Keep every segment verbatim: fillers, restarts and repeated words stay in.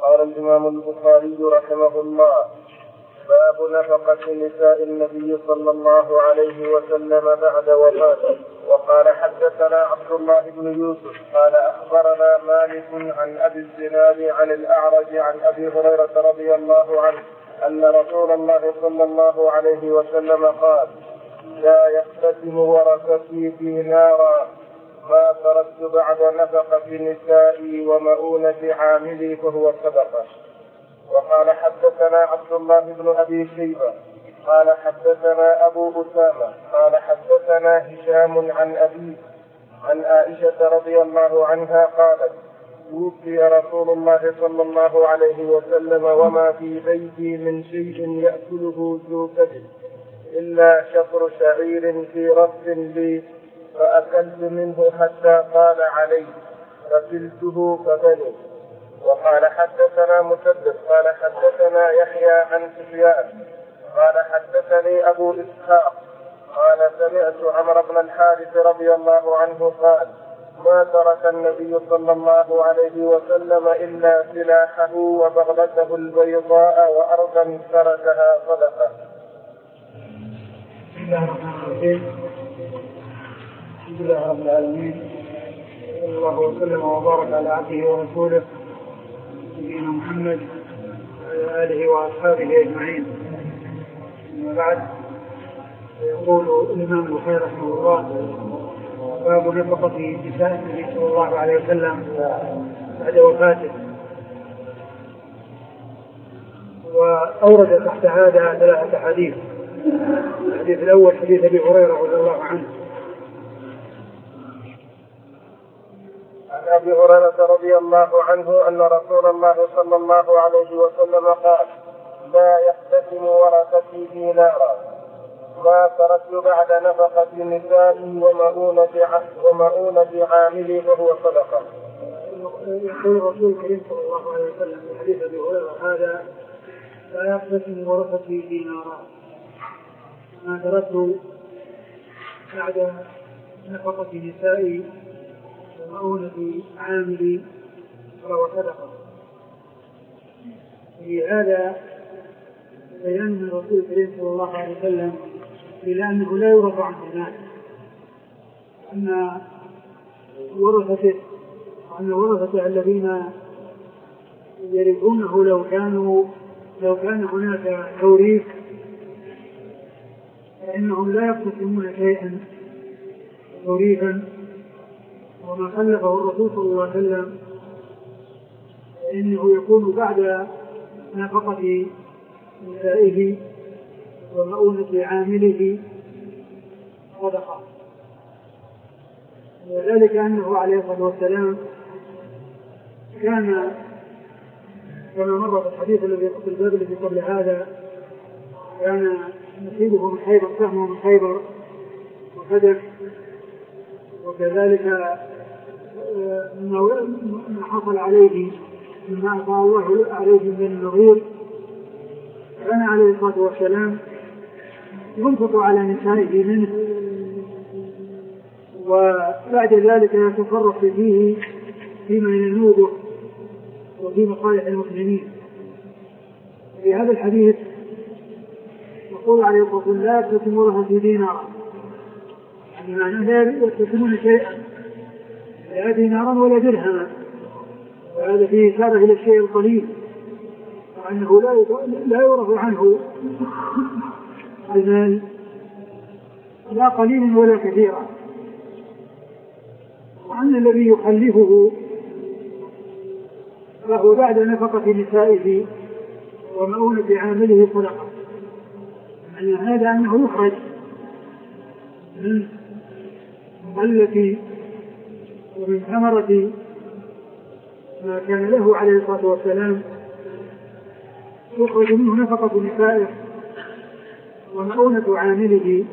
قال الإمام البخاري رحمه الله: باب نفقة نساء النبي صلى الله عليه وسلم بعد وفاته. وقال حدثنا عبد الله بن يوسف قال أخبرنا مالك عن أبي الزناد عن الأعرج عن أبي هريرة رضي الله عنه أن رسول الله صلى الله عليه وسلم قال: لا يقتسم ورثتي دينارا ما تركت بعد نفقة نسائي ومؤونة عاملي فهو صدقة. وقال حدثنا عبد الله بن أبي شيبة قال حدثنا أبو أسامة قال حدثنا هشام عن أبيه عن عائشة رضي الله عنها قالت: توفي رسول الله صلى الله عليه وسلم وما في بيتي من شيء يأكله ذو كبد إلا شطر شعير في رف لي فأكلت منه حتى طال علي فكلته فبني. وقال حدثنا مسدد قال حدثنا يحيى عن سفيان قال حدثني أبو إسحاق قال سمعت عمرو بن الحارث رضي الله عنه قال: ما ترك النبي صلى الله عليه وسلم إلا سلاحه وبغلته البيضاء وأرضا تركها صدقة. بسم الله الرحمن الرحيم. الحمد لله رب العالمين، صلى الله وسلم وبارك على عبده ورسوله نبينا محمد وعلى آله وأصحابه أجمعين. أما بعد، يقول الإمام البخاري رحمه الله: باب نفقة نساء النبي صلى الله عليه وسلم بعد وفاته. وأورد تحت هذا ثلاثة حديث. الحديث الأول حديث أبي هريرة رضي الله عنه عن أبي هريرة رضي الله عنه أن رسول الله صلى الله عليه وسلم قال: لا يقتسم ورثتي دينارا ما تركت بعد نفقة نسائي ومؤونة ومؤونة عاملي فهو صدقة. يقول الرسول الكريم صلى الله عليه وسلم في حديث أبي هريرة هذا: لا يقتسم ورثتي دينارا ما تركت بعد نفقة نسائي ومؤونة عاملي فهو صدقة. في هذا بيان الرسول الكريم صلى الله عليه وسلم إلى أنه لا يورث عنه المال، أن ورثته أن ورثته الذين يرثونه لو كانوا لو كان هناك توريث فإنهم لا يقتسمون شيئا توريثا. وما خلفه الرسول صلى الله عليه وسلم إنه يكون بعد نفقة نسائه ومؤونة عامله صدقة. وذلك أنه عليه الصلاة والسلام كان كما مر في الحديث الذي في الباب الذي قبل هذا كان نصيبه من خيبر سهمه من خيبر وفدك، وكذلك ما حصل عليه مما أعطى الله عليه من النظير. كان عليه الصلاة والسلام ينفق على نسائه منه، وبعد ذلك يتصرف فيه فيما ينوبه وفي مصالح المسلمين. في هذا الحديث يقول عليه الصلاة والسلام: لا يقتسم ورثتي دينارا، يعني معناه لا يقتسمون شيئا، لا دينارا ولا درهما. وهذا فيه إشارة إلى الشيء القليل، وأنه لا يورث عنه المال لا قليلا ولا كثيرا، وأن الذي يخلفه فهو بعد نفقة نسائه ومؤونة عامله صدقة. يعني هذا أنه يخرج من مغلة ومن ثمرة ما كان له عليه الصلاة والسلام، يخرج منه نفقة نسائه ومؤونة عامله،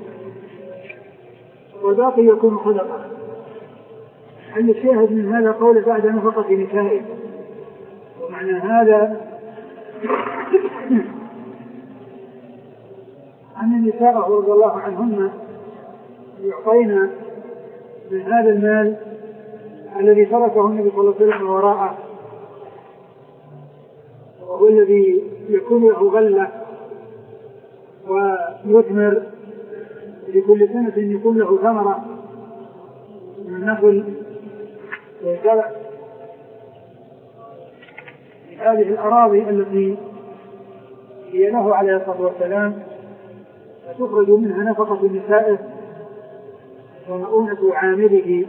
وباقي يكون صدقة. أن الشاهد من هذا قول بعد نفقة نسائه، ومعنى هذا أن النساء رضي الله عنهن يعطينا من هذا المال الذي تركه النبي صلى الله عليه وسلم وراءه وهو الذي يكون له غلة ويثمر لكل سنة يكون له ثمرة من النخل والزرع. هذه الأراضي التي هي له عليه الصلاة والسلام تخرج منها نفقة نسائه ومؤونة عامله.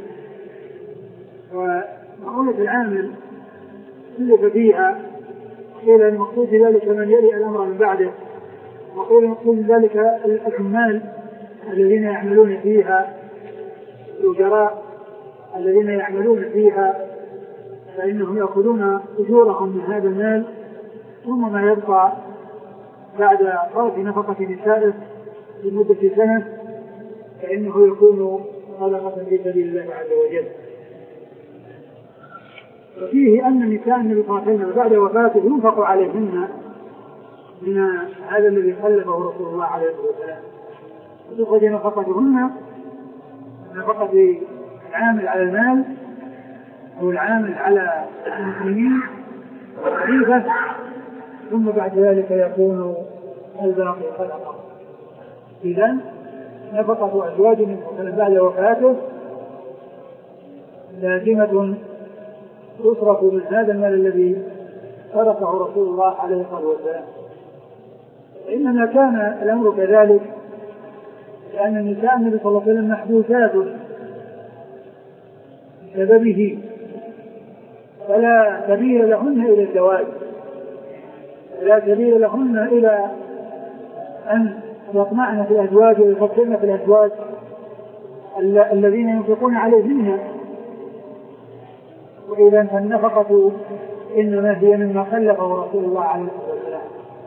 ومؤونة العامل كلف فيها، قيل المقصود ذلك من يلي الأمر من بعده، وقيل المقصود ذلك العمال الذين يعملون فيها، الأجراء الذين يعملون فيها، فإنهم يأخذون أجورهم من هذا المال، ثم ما يبقى بعد صرف نفقة نسائه لمدة سنة فإنه يكون صدقة في سبيل الله عز وجل. وفيه أن نساء النبي صلى الله عليه وسلم بعد وفاته ينفق عليهن من هذا الذي خلفه رسول الله عليه الصلاة والسلام، وتخرج نفقتهن نفقة العامل على المال أو العامل على المسلمين خليفة، ثم بعد ذلك يكون الباقي صدقة. إذن نفقة أزواج من بعد وفاته لازمة تصرف من هذا المال الذي تركه رسول الله عليه الصلاة والسلام. وإنما كان الأمر كذلك لأن النساء النبي صلى الله عليه وسلم محبوسات بسببه، فلا سبيل لهن إلى الزواج، لا سبيل لهن إلى أن يطمعن في الأزواج ويفكرن في الأزواج الذين ينفقون عليهن. وإذا فالنفقة إنما هي مما خلفه رسول الله عليه الصلاة والسلام.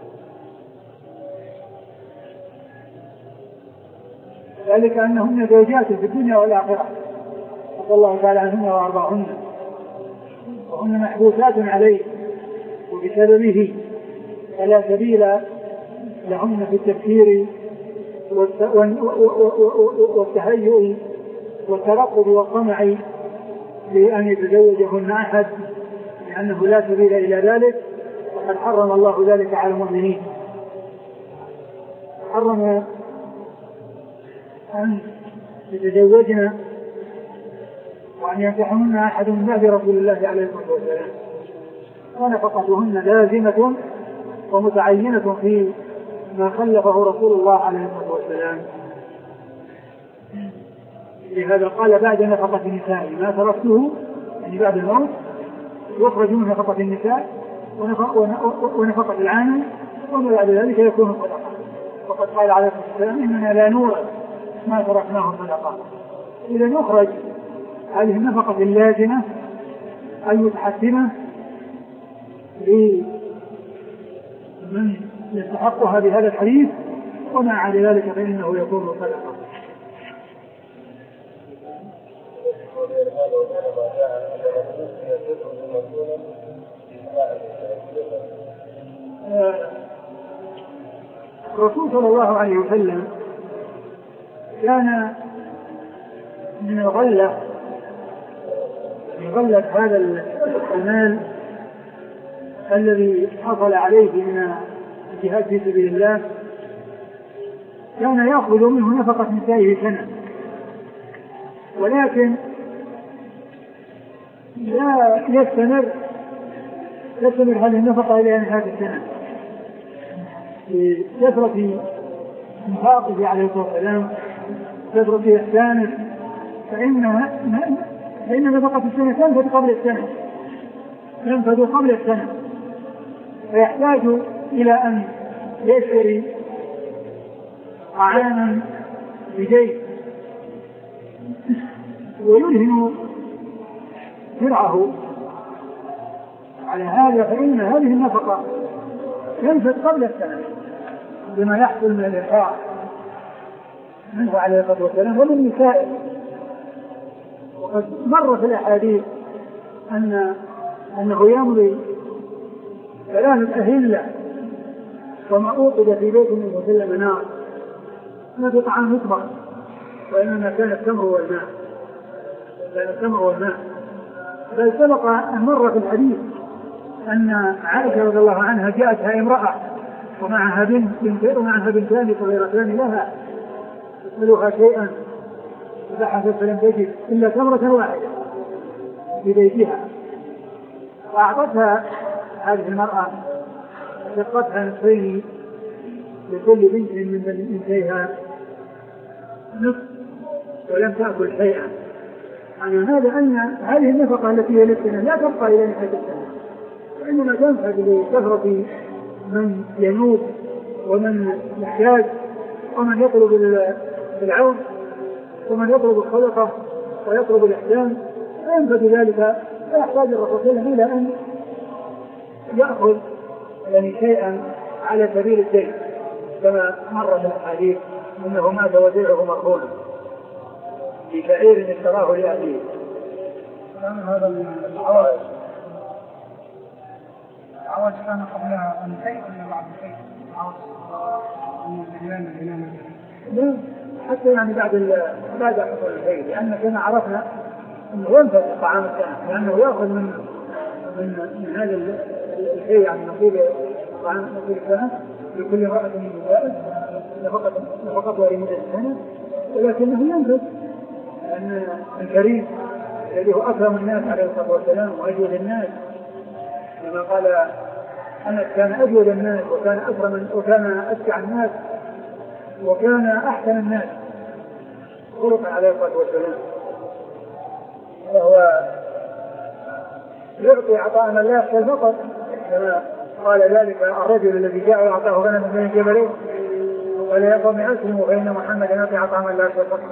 ذلك أنهن زوجات في الدنيا والآخرة، رضي الله تعالى عنهن وأرضاهن، وهن محبوسات عليه وبسببه، فلا سبيل لهن في التفكير والتهيؤ والترقب والطمع بأن يتزوجهن أحد، لأنه لا سبيل إلى ذلك، وقد حرم الله ذلك على المؤمنين. حرم أن يتزوجن وأن ينكحهن أحد من بعد رسول الله عليه الصلاة والسلام، ونفقتهن لازمة ومتعينة في ما خلفه رسول الله عليه الصلاة والسلام. لهذا قال بعد نفقة النساء ما تركته، يعني بعد الموت يخرج من نفقة النساء ونفقة العامل، وما بعد ذلك يكون صدقة. وقد قال عليه الصلاة والسلام إننا لا نورث ما تركناه صدقة. إذا يخرج هذه النفقة اللازمة المتحتمة لمن يستحقها بهذا الحديث، وما عدا ذلك فإنه يكون صدقة. الرسول صلى الله عليه وسلم كان من الغلة من غلة هذا المال الذي حصل عليه من الجهاد في سبيل الله، كان يأخذ منه نفقة نسائه سنة، ولكن لا يستمر يستمر هذه النفقة إلى نهاية السنة بكثرة انفاقه عليه الصلاة والسلام، كثرة إحسانه، فإن فإن نفقة السنة تنفذ قبل السنة تنفذ قبل السنة فيحتاج إلى أن يشتري طعاما بجيب ويلهم درعه على هذا، فإن هذه النفقة تنفذ قبل السنة بما يحصل من الإنفاق منه عليه الصلاة والسلام ومن نسائه. وقد مر في الأحاديث أن أنه يمضي ثلاثة أهلة وما أوقد في بيت من وسلم نار، ما في طعام يطبخ، وإنما كان التمر والماء كان التمر والماء بل سبق أن مر في الحديث أن عائشة رضي الله عنها جاءتها امرأة ومعها بنت بنت ومعها بنتان صغيرتان لها تسألها شيئا فبحثت فلم تجد إلا تمرة واحدة في بيتها، وأعطتها هذه المرأة شقتها نصفين لكل بنت من بنتيها نصف ولم تأكل شيئا. يعني هذا أن هذه النفقة التي هي للسنة لا تبقى إلى نهاية السنة، وإنما تنفذ لكثرة من ينوب ومن يحتاج ومن يطلب العون ومن يطلب الصدقة ويطلب الإحسان، فينفذ ذلك فيحتاج الرسول صلى الله عليه وسلم إلى أن يأخذ يعني شيئا على سبيل الدين كما مر في الحديث انه مات وديعه مرهونا بشعير اشتراه لاهله. هذا العوائد العوائد كان قبلها ان شيء ولا بعد شيء؟ لا حتى يعني بعد بعد حصول الشيء، لان كما عرفنا انه ينفذ طعام السنه لانه ياخذ من من من هذا الشيء يعني نصيب طعام نصيب السنه لكل امرأة من الزائد نفقتها لمدة السنة، ولكنه ينفذ أن الكريم الذي هو أكرم الناس عليه الصلاة والسلام وأجود الناس كما قال أنس كان أجود الناس وكان أكرم وكان أشجع الناس وكان أحسن الناس خلق عليه الصلاة والسلام، وهو يعطي عطاء من لا يخشى الفقر كما قال ذلك الرجل الذي جاء وأعطاه غنما من الجبلين قال يا قوم أسلموا فإن محمدا يعطي عطاء من لا يخشى الفقر.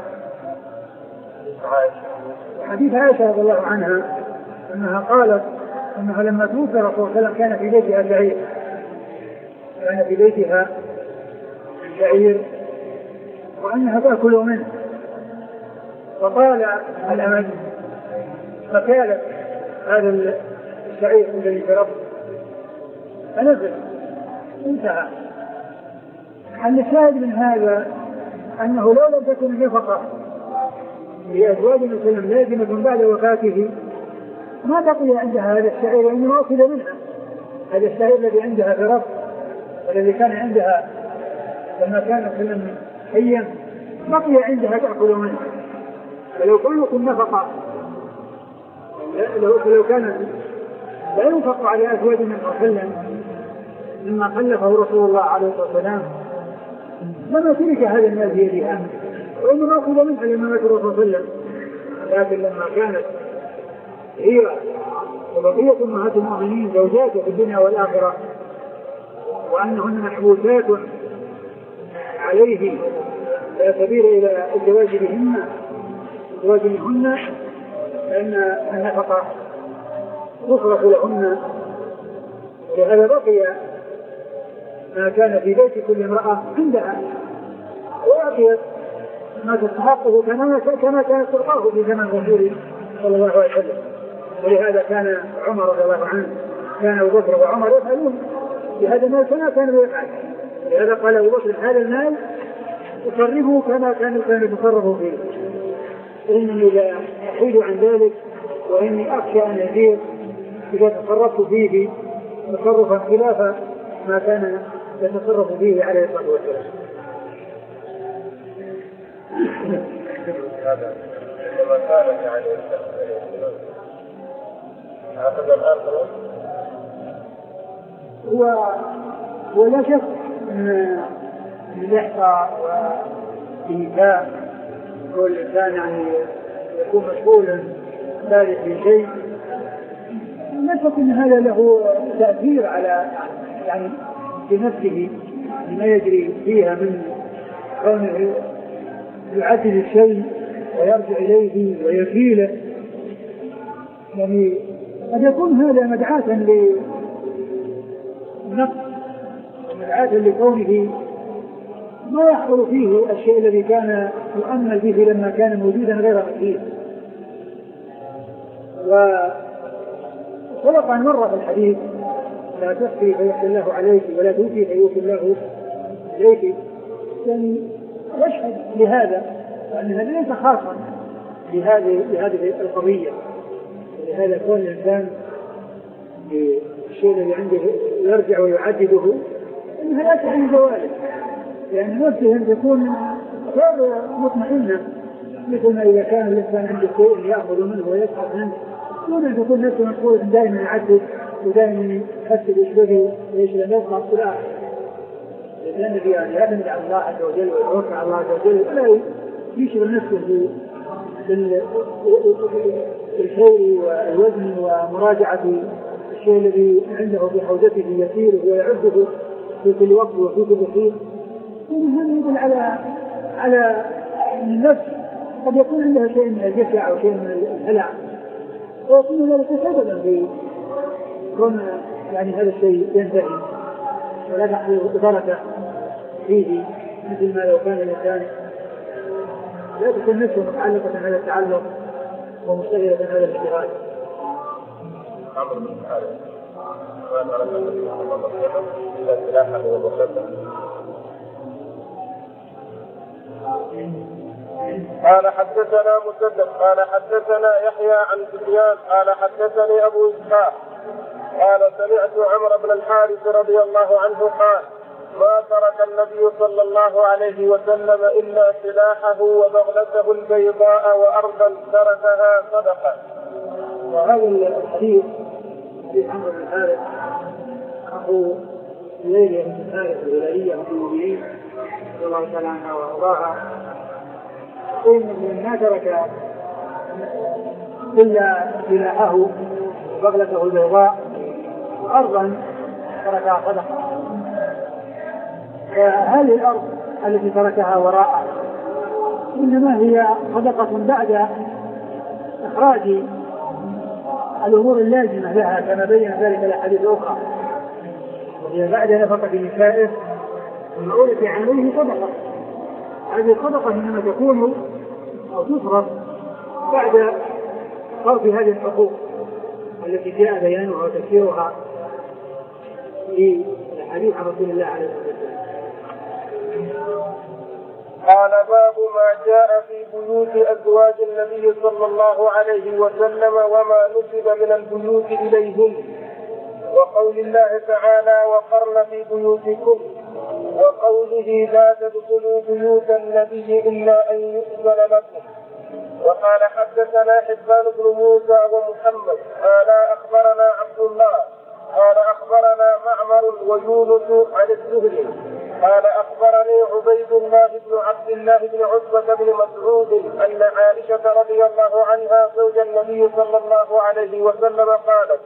حديث عائشة رضي الله عنها أنها قالت أنها لما توفي الرسول صلى الله عليه وسلم كان في بيتها شعير كان في بيتها شعير وأنها تأكل منه، فقال الأمد فكالت هذا الشعير الذي في ربه فنزل انتهى. حل الشاهد من هذا أنه لو لم تكن النفقة لأزواج النبي صلى الله عليه وسلم لازمة بعد وفاته ما بقي عندها هذا الشعير وإنما أخذ منها. هذا الشعير الذي عندها في ربه والذي كان عندها لما كان سلم حيا بقي عندها تأكل منه، فلو كانت النفقة لو, لو كانت لا ينفق على أزواج النبي صلى الله عليه وسلم مما خلفه رسول الله عليه الصلاة والسلام لما ترك هذا الناس بيدها وإنما أخذ منها لما مات الرسول صلى الله عليه وسلم، لكن لما كانت هي وبقية أمهات المؤمنين زوجاته في الدنيا والآخرة وأنهن محبوسات عليه لا سبيل إلى الزواج بهن الزواج منهن، فإن النفقة تصرف لهن، لهذا بقي ما كان في بيت كل امرأة عندها وأعطيت ما تستحقه كما كانت تلقاه في زمن الرسول صلى الله عليه وسلم. ولهذا كان عمر رضي الله عنه كان أبو بكر وعمر يفعلون بهذا المال كما كانوا يفعل، لهذا قال أبو بكر هذا المال تصرفه كما كانوا كانوا يتصرفوا فيه، إني لا أحيد عن ذلك وإني أخشى أن يزيد إذا تصرفت فيه تصرفا خلاف ما كان يتصرف فيه عليه الصلاة والسلام. هذا لما كانت يعني هكذا الآن هو ولا شك أن الإحصاء والإيتاء كل إنسان يعني يكون مسؤولا ذلك في شيء لا شك أن هذا له تأثير على يعني بنفسه ما يجري فيها من كونه يعدل الشيء ويرجع إليه ويكيله، يعني قد يكون هذا مدعاة للنقص ومدعاة لكونه ما يحصل فيه الشيء الذي كان يؤمل به لما كان موجودا غير مكين. وسبق أن مر في الحديث لا تخفي فيخفي الله عليك ولا توفي فيوفي الله عليك، يعني يشهد لهذا وأن هذا ليس خاصا بهذه لهذه القضية، ولهذا كون الإنسان الشيء الذي عنده يرجع ويعدده إنها لا تعني زواله، لأن نفسه أن تكون غير مطمئنة، مثل ما إذا كان الإنسان عنده شيء يأخذ منه ويسحب منه دون أن تكون نفسه مشغولة دائما يعدد ودائما يحسب إيش بغي وإيش لم يطلع في الآخر. لأن الذي يعني يعتمد على الله عز وجل ويتوكل على الله عز وجل ولا يشغل نفسه بالخير والوزن ومراجعة الشيء الذي عنده في حوزته يسيره ويعده في كل وقت وفي كل حين. وهذا يدل على على النفس قد يكون عندها شيء من الجشع أو شيء من الهلع، ويكون ذلك سببا في كون يعني هذا الشيء ينتهي ولا تحصل بركة فيه، مثل ما لو كان الإنسان لا تكون نفسه متعلقة هذا التعلق ومشتغلة هذا الاشتغال. أمر من هذا ما ترك النبي صلى الله عليه وسلم إلا سلاحه وبخلته. قال حدثنا مسدد قال حدثنا يحيى عن سفيان قال حدثني أبو إسحاق قال سمعت عمرو بن الحارث رضي الله عنه قال ما ترك النبي صلى الله عليه وسلم إلا سلاحه وبغلته البيضاء وأرضا تركها صدقة. وهذا الحديث في عمرو بن الحارث أخو ليلى بن الحارث الهلالية أم المؤمنين رضي الله تعالى عنها وأرضاها، يقول ما ترك إلا سلاحه وبغلته البيضاء وأرضا تركها صدقة. فهذه الأرض التي تركها وراءه إنما هي صدقة بعد إخراج الأمور اللازمة لها كما بين ذلك الأحاديث الأخرى، وهي بعد نفقة نسائه والمعولة عليه صدقة. هذه الصدقة إنما تكون أو تصرف بعد صرف هذه الحقوق التي جاء بيانها وتفسيرها في الحديث عن رسول الله عليه الصلاة والسلام. قال باب ما جاء في بيوت أزواج النبي صلى الله عليه وسلم وما نسب من البيوت إليهم، وقول الله تعالى وقرن في بيوتكم، وقوله لا تدخلوا بيوت النبي إلا أن يؤذن لكم. وقال حدثنا حبان بن موسى ومحمد قال أخبرنا عبد الله قال أخبرنا معمر ويونس عن الزهري قال أخبرني عبيد الله بن عبد الله بن عتبة بن مسعود أن عائشة رضي الله عنها زوج النبي صلى الله عليه وسلم قالت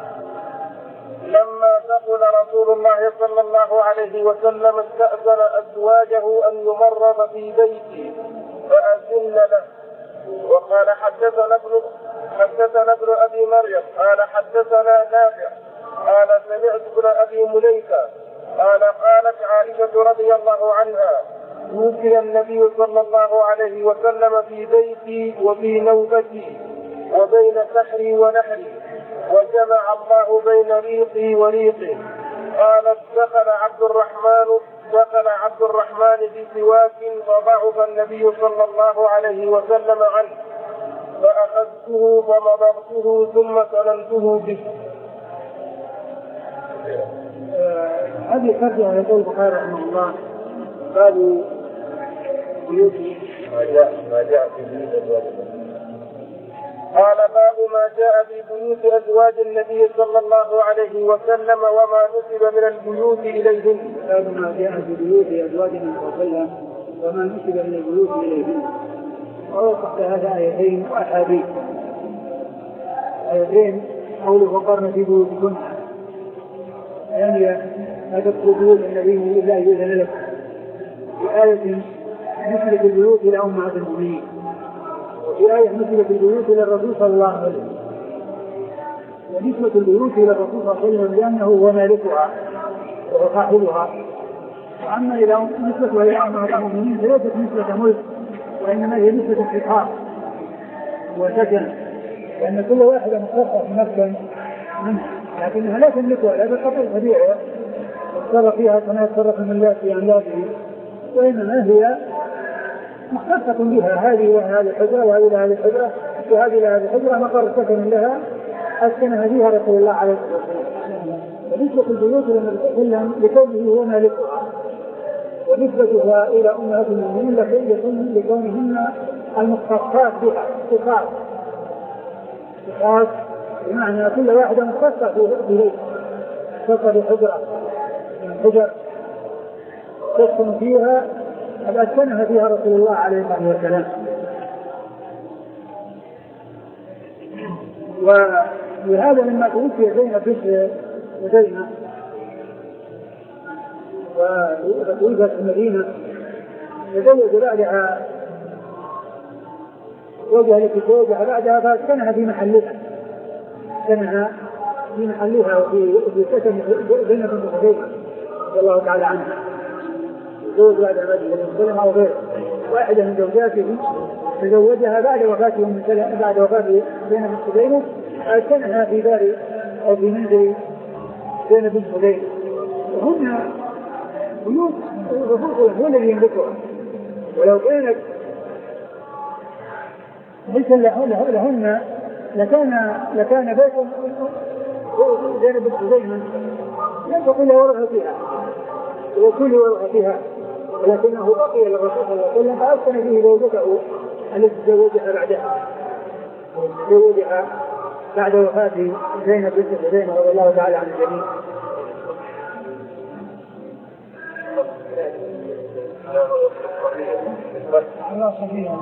لما دخل رسول الله صلى الله عليه وسلم استأذن أزواجه أن يمرض في بيته فأذن له. وقال حدثنا ابن حدثنا ابن أبي مريم قال حدثنا نافع قال سمعت ابن أبي مليكة قال قالت عائشة رضي الله عنها توفي النبي صلى الله عليه وسلم في بيتي وفي نوبتي وبين سحري ونحري وجمع الله بين ريقي وريقي. قالت دخل عبد الرحمن دخل عبد الرحمن في سواك فضعف النبي صلى الله عليه وسلم عنه فأخذته فمضغته ثم سلمته به. هذه الترجمة يقول البخاري رحمه الله باب بيوت ما جاء ما جاء في بيوت أزواج النبي. قال باب ما جاء في بيوت أزواج النبي صلى الله عليه وسلم وما نسب من البيوت إليهن. باب ما جاء في بيوت أزواج النبي صلى الله عليه وسلم وما نسب من البيوت إليهن. ووقفت هذا آيتين وأحاديث. آيتين قوله وقرن في بيوتكن يعني لا تطلبون النبي إلا يؤذن لكم. في آية نسبة البيوت إلى أمهات المؤمنين، وفي آية نسبة البيوت إلى الرسول صلى الله عليه وسلم. ونسبة البيوت إلى الرسول صلى الله عليه وسلم لأنه هو مالكها وصاحبها، وأما إلى نسبة إلى أمهات المؤمنين فليست نسبة ملك وإنما هي نسبة استحقاق وسكن، لأن كل واحدة مختصة في مسكن منه لكنها لا تملكها لا تستطيع تبيعها وتصرف فيها كما يتصرف الملاك في أملاكه، وإنما هي مختصة بها، هذه وهذه الحجرة وهذه لهذه الحجرة وهذه لهذه الحجرة مقر سكن لها أسكنها فيها رسول الله عليه الصلاة والسلام. ونسبة البيوت إلى النبي صلى الله عليه وسلم لكونه هو مالكها، ونسبتها إلى أمهات المؤمنين لكونهن المختصات بها خصاص خصاص بمعنى كل واحدة مختصة في بيت، مختصة بحجرة من حجر تسكن فيها قد أسكنها فيها رسول الله عليه الصلاة والسلام. وهذا لما توفي زينب بنت خزيمة وتوفيت في المدينة تزوج بعدها زوجها التي تزوجها بعدها فاسكنها في محلها، سكنها في محلها وفي سكن زينب بنت خزيمة رضي الله تعالى عنها، تزوج بعد رجل مسلم أو غيره، واحدة من زوجاته تزوجها بعد وفاته من بعد وفاة زينب بنت خزيمة أسكنها في دار أو في منزل زينب بنت خزيمة، وهن بيوت الرسول هو الذي يملكها، ولو كانت ليس لهن لكان لكان بيت زينب بنت خزيمة لم تكن ورثتها وكل ورثتها، ولكنه بقي للرسول صلى الله عليه وسلم فأسكن فيه زوجته التي تزوجها بعدها تزوجها بعد وفاة زينب بنت خزيمة رضي الله تعالى عن الجميع. الله صحيح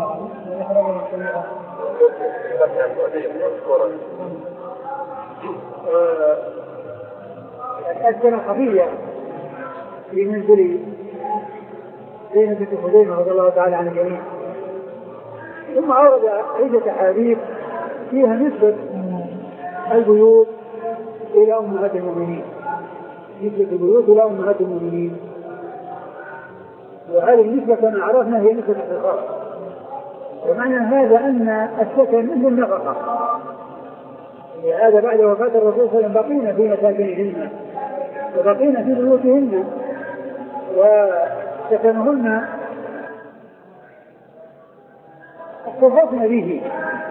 أسكن صفية في منزل زينب بنت خزيمة رضي الله تعالى عن الجميع. ثم أورد عدة أحاديث فيها نسبة البيوت إلى أمهات المؤمنين، نسبة البيوت إلى أمهات المؤمنين، وهذه النسبة كما عرفنا هي نسبة الخاص، ومعنى هذا أن السكن للنفقة، لهذا بعد وفاة الرسول صلى الله عليه وسلم بقينا في مساكنهن وبقينا في بيوتهن وسكنهن اختصصنا به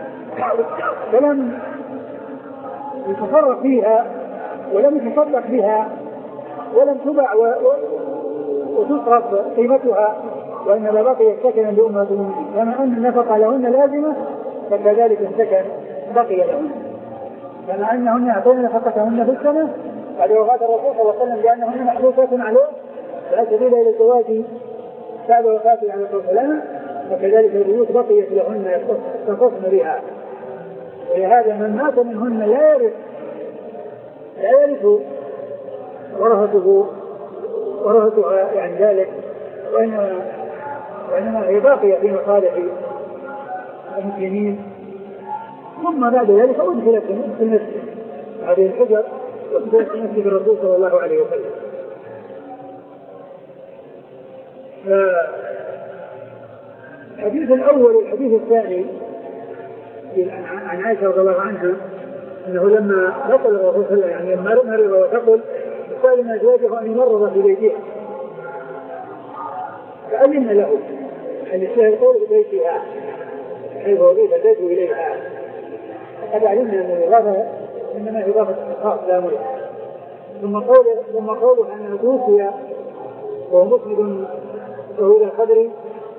فلم يتصرف فيها ولم يتصدق بها ولم تباع وتصرف قيمتها، وإنما بقي سكنا لأمهات المؤمنين، كما أن النفقة لهن لازمة فكذلك السكن بقي لهن، كما أنهن يعطون نفقتهن في السنة بعد وفاة الرسول صلى الله عليه وسلم لأنهن محبوسات عليه فلا سبيل إلى الزواج بعد وفاته عليه الصلاة والسلام، وكذلك البيوت بقيت لهن يختصن بها. ولهذا من مات منهن لا يرث لا يرث ورثته ورثتها يعني ذلك، وإنما وإنما هي باقية في مصالح المسلمين. ثم بعد ذلك أدخلت في المسجد هذه الحجر أدخلت في مسجد الرسول صلى الله عليه وسلم. الحديث الأول والحديث الثاني عن عائشة رضي الله عنها أنه لما نقل الرسول صلى الله عليه وسلم يعني لما مرض وتقل قال من أزواجه أن يمرض في بيتها فأذن له أن يشتهي القول ببيتها حيث وضيف البيت إليها. قد علمنا أن الإضافة إنما إضافة خاص لا ملك. ثم قوله ثم قوله أنه توفي وهو مسند وهو إلى القدر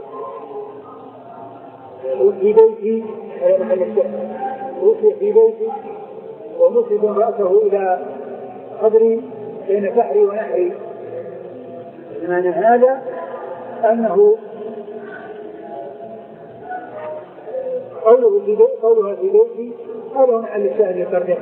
في بيتي على محل الشهر توفي في بيتي ومسند رأسه إلى قدري بين فحري ونحري. معنى هذا أنه قوله في بيت قولها في بيتي هذا هو محل الشاهد للترجمة.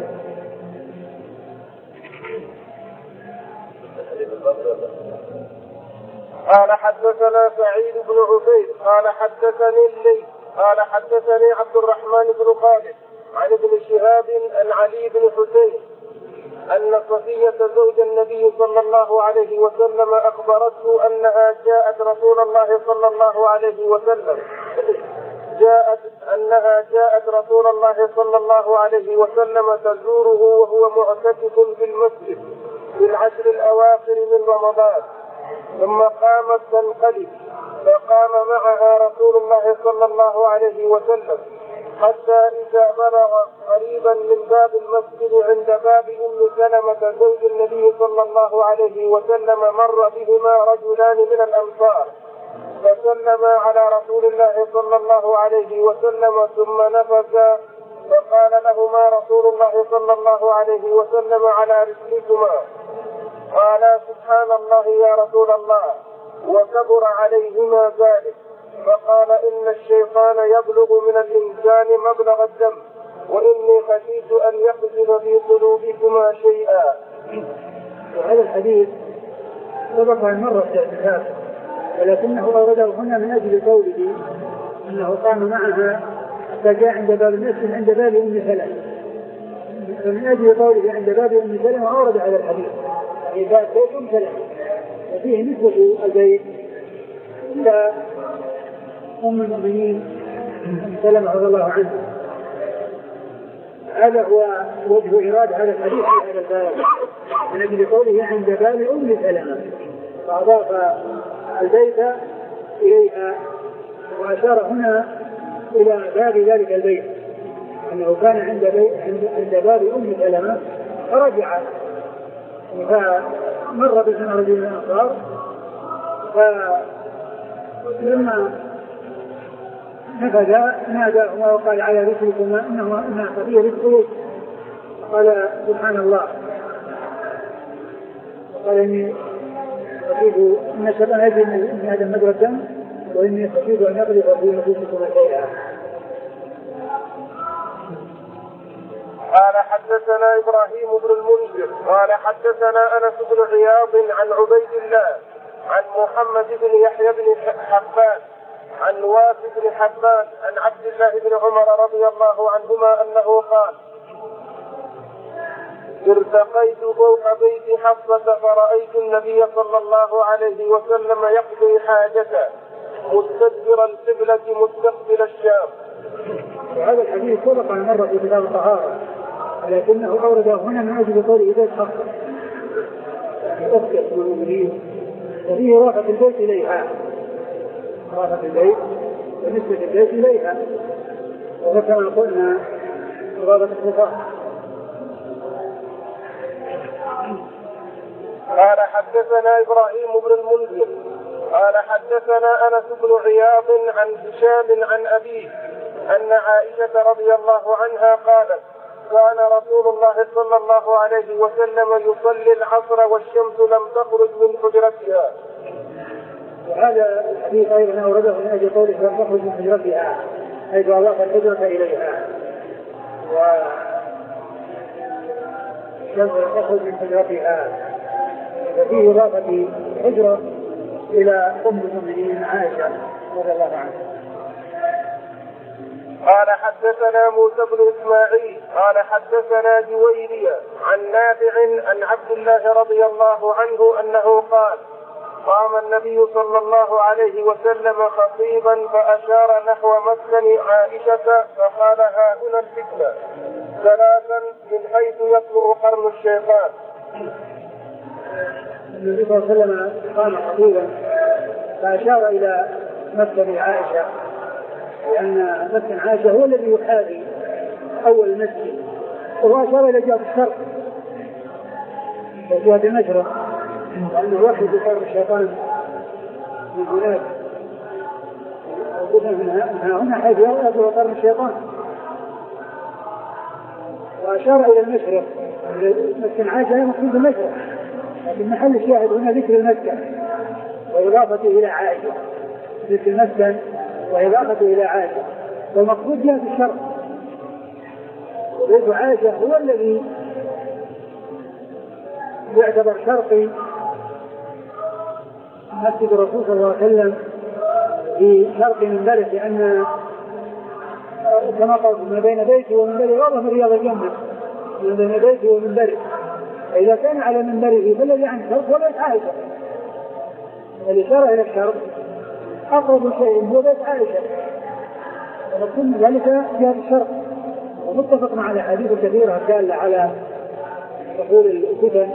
قال حدثنا سعيد بن عبيد قال حدثني الليث قال حدثني عبد الرحمن بن خالد عن ابن شهاب عن علي بن حسين أن صفية زوج النبي صلى الله عليه وسلم أخبرته أنها جاءت رسول الله صلى الله عليه وسلم جاءت أنها جاءت رسول الله صلى الله عليه وسلم تزوره وهو معتكف في المسجد في العشر الأواخر من رمضان، ثم قامت تنقلب فقام معها رسول الله صلى الله عليه وسلم حتى إذا بلغ قريبا من باب المسجد عند باب أم سلمة زوج النبي صلى الله عليه وسلم مر بهما رجلان من الأنصار فسلما على رسول الله صلى الله عليه وسلم ثم نفذا فقال لهما رسول الله صلى الله عليه وسلم على رسلكما قالا سبحان الله يا رسول الله وكبر عليهما ذلك فقال إن الشيطان يبلغ من الإنسان مبلغ الدم وإني خشيت أن يقذف في قلوبكما شيئا. وهذا الحديث سبق أن مر في الاعتكاف ولكنه أورده هنا من أجل قوله أنه قام معها حتى جاء عند باب المسجد عند باب أم سلمة فمن أجل قوله عند باب أم سلمة أورد هذا الحديث في باب بيت أم سلمة وفيه نسبة البيت إلى أم المؤمنين أم سلمة رضي الله عنها. هذا هو وجه إرادة هذا الحديث في هذا الباب من أجل قوله عند باب أم سلمة فأضاف البيت إليها وأشار هنا إلى باب ذلك البيت أنه كان عند, بيت عند باب أم سلمة فرجع فمر بسنا رجل من الأنصار فلما نفذ ناداهما وقال على رسلكما إنه إنها قضية رزق قال سبحان الله وقال إني خشيت إن الشيطان يجري من هذا المجرى الدم وإني خشيت أن يقذف في نفوسكما شيئا. قال حدثنا إبراهيم بن المنذر قال حدثنا أنس بن عياض عن عبيد الله عن محمد بن يحيى بن حبان عن واس بن حبان عن عبد الله بن عمر رضي الله عنهما أنه قال ارتقيت فوق بيت حفصة فرأيت النبي صلى الله عليه وسلم يقضي حاجته مستدبر القبلة مستقبل الشام. وهذا الحديث سبق أن مر في كتاب الطهارة لكنه أورده هنا من أجل قوله بيت حفصة أسكت من المؤمنين وفيه رافة البيت إليها رافة البيت ونسبة البيت إليها وكما قلنا رافة الخفاء. قال حدثنا إبراهيم بن المنذر قال حدثنا أنس بن عياض عن هشام عن أبيه أن عائشة رضي الله عنها قالت كان رسول الله صلى الله عليه وسلم يصلي العصر والشمس لم تخرج من حجرتها. وهذا الحديث أيضا أورده من أجل قوله لم تخرج من حجرتها حيث أضاف الحجرة إليها والشمس لم تخرج من حجرتها ففيه إضافة حجرة إلى أم المؤمنين عائشة رضي الله عنها. قال حدثنا موسى بن إسماعيل قال حدثنا جويرية عن نافع عن عبد الله رضي الله عنه أنه قال قام النبي صلى الله عليه وسلم خطيبا فأشار نحو مسكن عائشة فقال ها هنا الفتنة ثلاثا من حيث يطلع قرن الشيطان. النبي صلى الله عليه وسلم قام خطيبا فأشار إلى مسكن عائشة لأن مسكن عائشة هو الذي يحاذي أول المسجد وهو أشار إلى جهة الشرق وجهة المشرق وأنه يخرج قرن الشيطان من هناك وقلنا منها هنا حيث يطلع قرن الشيطان وأشار إلى المشرق مسكن عائشة مقصود المشرق لكن محل الشاهد هنا ذكر المسكن وإضافته إلى عائشة ذكر المسكن وإضافته إلى عائشة والمقصود جهة الشرق بيت عائشة هو الذي يعتبر شرقي مسجد الرسول صلى الله عليه وسلم في شرق منبره لأن كما قلت ما بين بيته ومنبره واضح من رياض الجنة ما بين بيته ومنبره فإذا كان على منبره فالذي عن الشرق هو بيت عائشة والإشارة إلى الشرق أقرب شيء هو بيت عائشة ونقول ذلك جهة الشرق ومتفق مع الأحاديث الكثيرة الدالة على دخول الفتن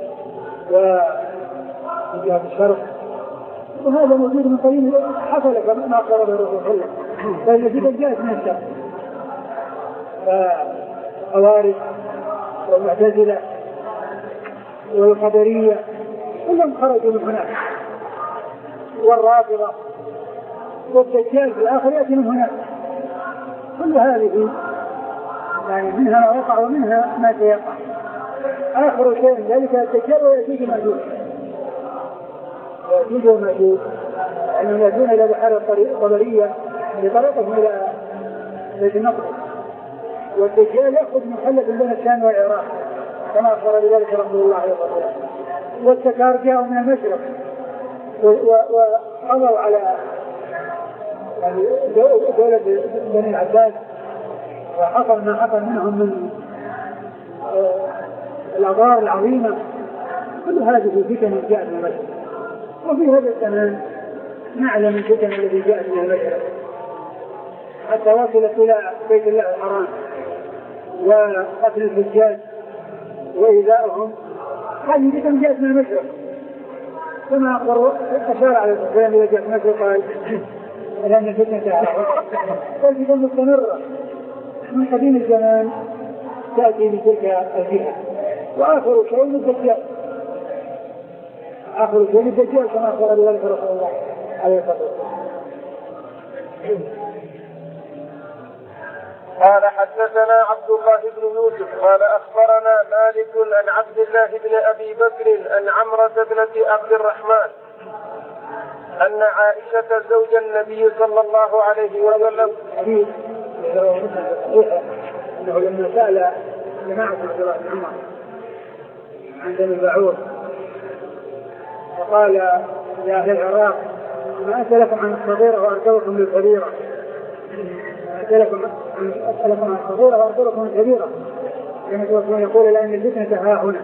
وجهة الشرق وهذا موجود من قريب حصل كما أخبر الرسول صلى الله عليه وسلم فإن الفتن جاءت من الشرق فالخوارج والمعتزلة والقدرية كلهم خرجوا من هناك، والرافضة، والدجال في الآخر يأتي من هناك. كل هذه يعني منها ما وقع ومنها ما سيقع. آخر شيء من ذلك الدجال ويأتيك مأجوج يأتيك مأجوج أنهم يأتون إلى بحار الطبرية بطريقهم إلى بيت المقدس، والدجال يأخذ محلة بين الشام والعراق كما أخبر بذلك رسول الله عليه الصلاة والسلام. والتتار جاءوا من المشرق وقضوا على يعني دولة بني العباس، وحصل ما حصل منهم من الأضرار العظيمة. كل هذه فتن جاءت من المشرق، وفي هذا الزمان نعلم الفتن التي جاءت من المشرق حتى وصلت إلى بيت الله الحرام وقتل الحجاج وإيذائهم. هذه فتن جاءت من المشرق، كما أشار على الإسلام إذا جاءت من المشرق قال لأن الفتنة تعرف والفتن مستمرة من قديم الزمان تأتي من تلك الجهة. وآخر شيء الدجال، آخر شيء الدجال كما أخبر بذلك رسول الله عليه الصلاة والسلام. قال حدثنا عبد الله بن يوسف قال أخبرنا مالك عن عبد الله بن أبي بكر عن عمرة بنت عبد الرحمن أن عائشة زوج النبي صلى الله عليه وسلم حديث أنه لما سأل جماعة الصلاة عمر عن دم البعوض فقال يا أهل العراق ما أسألكم عن الصغيرة وأرجوكم للكبيرة، أسألكم عن الصغيرة وأرجوكم للكبيرة، كما يقول لأن الفتنة ها هنا،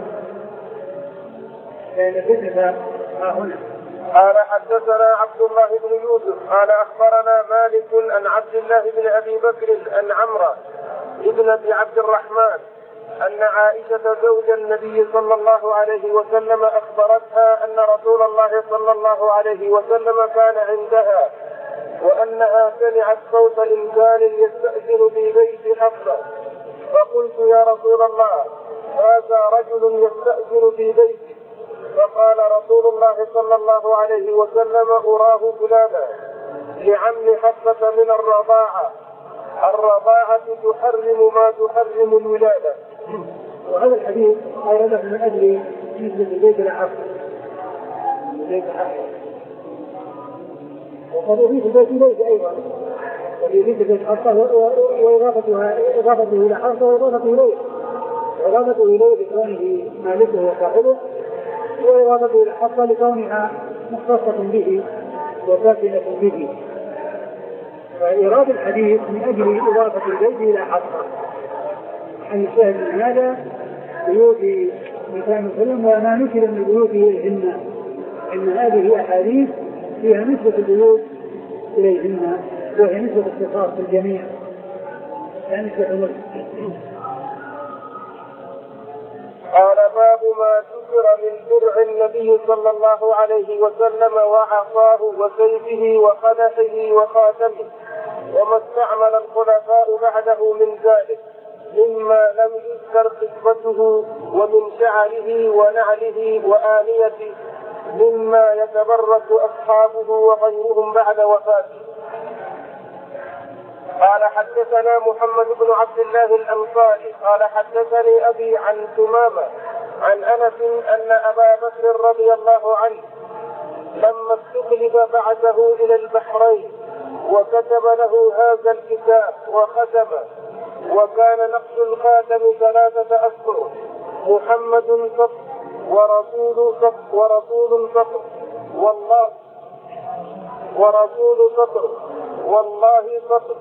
لأن الفتنة ها هنا. قال حدثنا عبد الله بن يوسف قال أخبرنا مالك عن عبد الله بن أبي بكر عن عمرة ابنة عبد الرحمن أن عائشة زوج النبي صلى الله عليه وسلم أخبرتها أن رسول الله صلى الله عليه وسلم كان عندها وأنها سمعت صوت إنسان يستأذن في بيت حفصة، فقلت يا رسول الله هذا رجل يستأذن في بيتي، فقال رسول الله صلى الله عليه وسلم أراه فلانا لعم حفصة من الرضاعة، الرضاعة تحرم ما تحرم الولادة. وهذا الحديث أورده من أجل مثل بيت الحفصة بيت حفصة، وقد يضيف البيت إليه أيضا، قد يضيف البيت حفصة وإضافتها إضافته إلى حفصة وإضافته إليه، إضافته إليه لكونه مالكه وصاحبه، وإضافته إلى حفصة لكونها مختصة به وساكنة به. فإيراد الحديث من أجل إضافة البيت إلى حفصة عن الشاهد من هذا بيوت مكان السلم وما نشر من البيوت إليهن، إن هذه أحاديث فيها نسبة البيوت إليهن وهي نسبة اختصاص في الجميع يعني نسبة الملك. قال باب ما ذكر من درع النبي صلى الله عليه وسلم وعصاه وسيفه وقدحه وخاتمه وما استعمل الخلفاء بعده من ذلك مما لم يذكر قسمته ومن شعره ونعله وآنيته مما يتبرك أصحابه وغيرهم بعد وفاته. قال حدثنا محمد بن عبد الله الأنصاري قال حدثني أبي عن ثمامة عن أنس أن أبا بكر رضي الله عنه لما استخلف بعثه إلى البحرين وكتب له هذا الكتاب وختمه، وكان نقش الخاتم ثلاثة أسطر محمد سطر ورسول سطر ورسول سطر والله ورسول سطر والله سطر.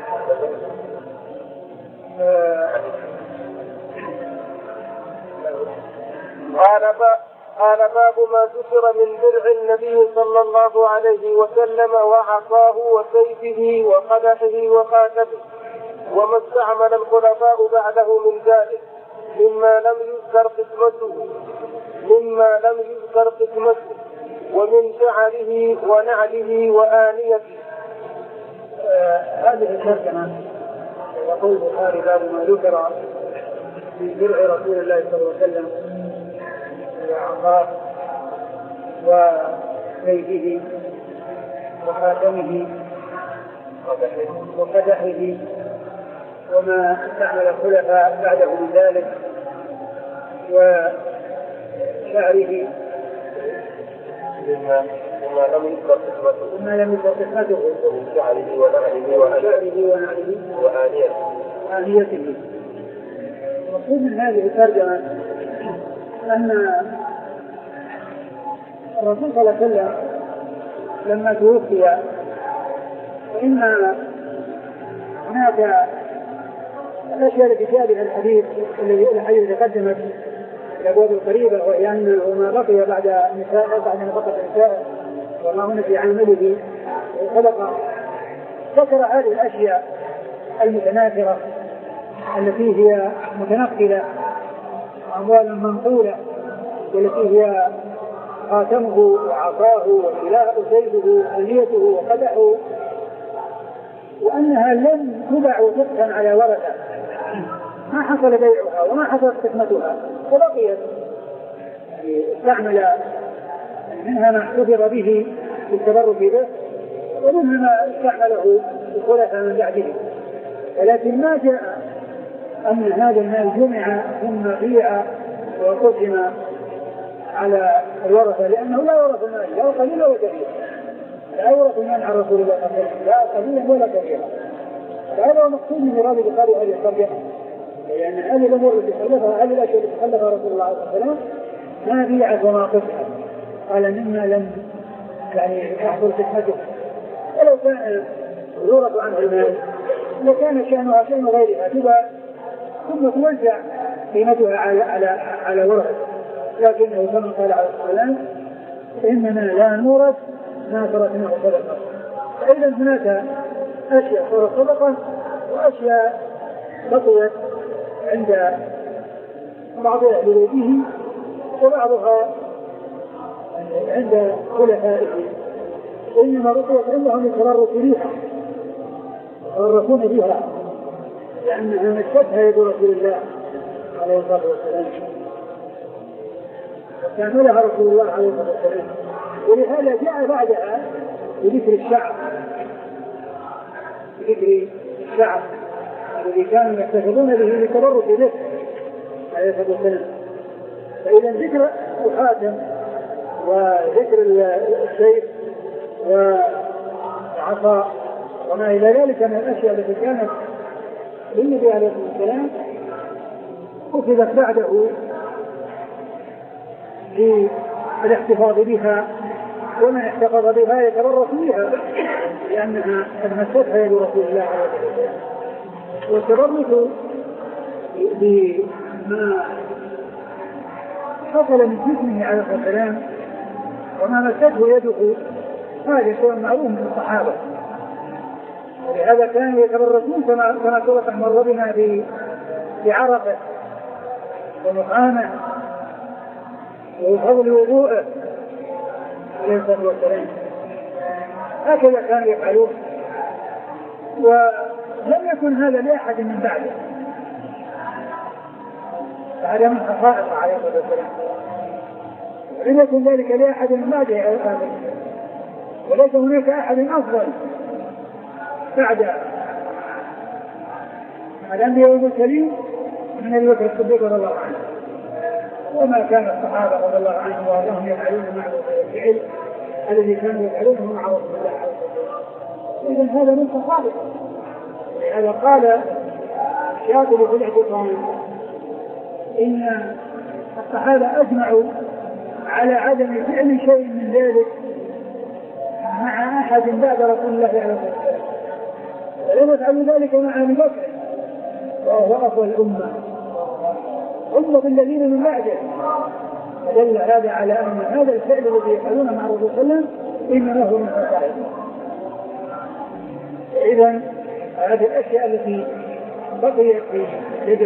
قال قال باب ما ذكر من درع النبي صلى الله عليه وسلم وعصاه وسيفه وقدحه وخاتمه وما استعمل الخلفاء بعده من ذلك مما لم يذكر قسمته مما لم يذكر قسمته ومن شعره ونعله وآنيته. آه هذه الترجمة يقول البخاري باب ما ذكر في درع رسول الله صلى الله عليه وسلم وعصاه وسيفه وخاتمه وقدحه وما استعمل الخلفاء بعده من ذلك وشعره وما لم يذكر صفته وما لم يذكر صفته ومن شعره ونعله ونعله وآنيته. المقصود من هذه الترجمة أن الرسول صلى الله عليه وسلم لما توفي فإن هناك الأشياء التي جاء بها الحديث الذي الحديث تقدمت الأبواب القريبة، وهي أنه ما بقي بعد نساء بعد نفقة النساء وما هنا في عمله صدقة. ذكر هذه الأشياء المتناثرة التي هي متنقلة أموال منقولة، والتي هي خاتمه وعصاه وسيفه وآنيته وقدحه، وأنها لم تباع وتقسم على ورثة، ما حصل بيعها وما حصلت قسمتها، فبقيت استعمل منها ما احتفظ به بالتبرك به، ومنها ما استعمله الخلفاء من بعده. ولكن ما جاء أن هذا المال جمع ثم بيع وقسم على الورثة، لأنه لا ورث المال لا قليل ولا كثير، لا ورث المال عن رسول الله صلى الله عليه وسلم لا قليلا ولا كثيرا. فهذا هو مقصود من مراد البخاري هذه الترجمة، لأن هذه الأمور التي خلفها هذه الأشياء التي خلفها رسول الله صلى الله عليه وسلم ما بيعت وما قسمت، قال مما لم يعني يحصل قسمته. ولو كان يورث عنه المال لكان شأنها شأن غيرها تباع ثم توزع قيمتها على على على ورثة، لكنه كما قال عليه الصلاة والسلام إننا لا نورث ما تركناه صدقة. فإذا هناك أشياء صارت صدقة وأشياء بقيت عند بعض أهل بيته وبعضها عند خلفائه، إنما بقيت عندهم التبرك بها يتبركون بها لأنها مستها يد رسول الله عليه الصلاة والسلام وكاملها رسول الله عليه الصلاة والسلام. ولهذا جاء بعدها بذكر الشعب بذكر الشعب الذي كانوا يحتفظون به للتبرك به عليه الصلاة والسلام. فإذا ذكر الخاتم وذكر السيف والعصا وما إلى ذلك من الأشياء التي كانت للنبي عليه الصلاة والسلام أخذت بعده للاحتفاظ بها، ومن احتفظ بها يتبرك بها لأنها قد مستها يد رسول الله عليه الصلاة والسلام. والتبرك بما حصل من جسمه عليه الصلاة والسلام وما مسته يده هذا شيء معروف من الصحابة، ولهذا كانوا يتبركون كما كما سبق مر بنا بعرفه ومقامه وفضل وضوءه عليه الصلاة والسلام. هكذا كانوا يفعلون، ولم يكن هذا لأحد من بعده، هذا من خصائصه عليه الصلاة والسلام، ولم يكن ذلك لأحد من بعده، وليس هناك أحد أفضل بعد الأنبياء والمرسلين من أبي بكر الصديق رضي الله عنه. وما كان الصحابة رضي الله عنهم وهم يفعلون معه الفعل الذي كانوا يفعلونه مع رسول الله عليه الصلاة والسلام. إذن هذا من خصائص. لهذا قال الشاطبي في الاعتصام إن الصحابة أجمعوا على عدم فعل شيء من ذلك مع أحد بعد رسول الله عليه الصلاة والسلام، ولم يفعلوا ذلك مع أبي بكر وهو أفضل الأمة أمة الذين من بعده. فدل هذا على أن هذا الفعل الذي يفعلونه مع الرسول صلى الله عليه وسلم إنما هو من خصائصه. إذن هذه الأشياء التي بقيت في يد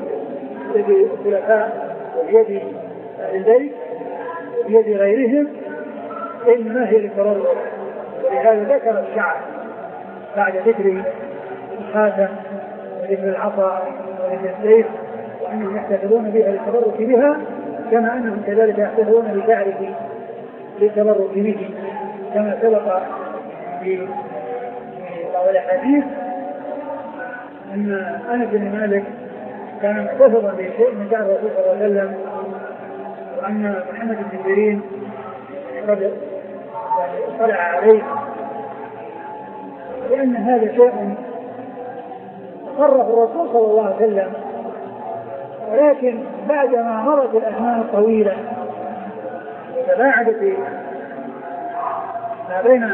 الخلفاء وبيد البيت وبيد غيرهم إنما هي للتبرك، ولهذا ذكر الشعب بعد ذكر الخاتم وذكر العصا وذكر السيف، وأنهم يحتفظون بها للتبرك بها، كما أنهم كذلك يحتفظون بشعره للتبرك به، كما سبق في بعض الأحاديث أن أنس بن مالك كان محتفظا بشيء من شعر الرسول صلى الله عليه وسلم، وأن محمد بن سيرين قد اطلع عليه، لأن هذا شيء صرف الرسول صلى الله عليه وسلم. ولكن بعدما مرت الأزمان الطويلة وتباعدت ما بين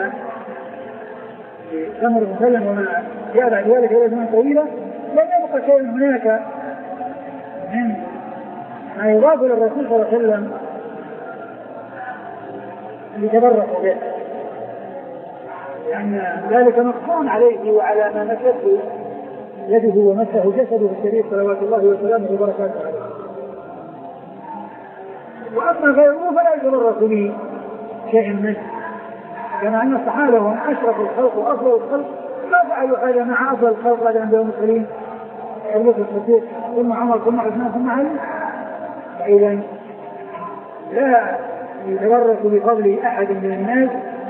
سمر بن سلم وما جاء بعد ذلك الأزمان الطويلة، لم يبقى شيء هناك من ما يضاف للرسول صلى الله عليه وسلم ليتبركوا به، لأن ذلك مقصود عليه وعلى ما مسته يده ومسه جسده الشريف صلوات الله وسلامه وبركاته عليه. وأما غيره فلا يتبرك به شيء منه، كما أن الصحابة هم أشرف الخلق وأفضل الخلق ما فعلوا هذا مع أفضل الخلق بعد أنبياء المرسلين أبو بكر الصديق ثم عمر ثم عثمان ثم علي. فإذا لا يتبرك بفضل أحد من الناس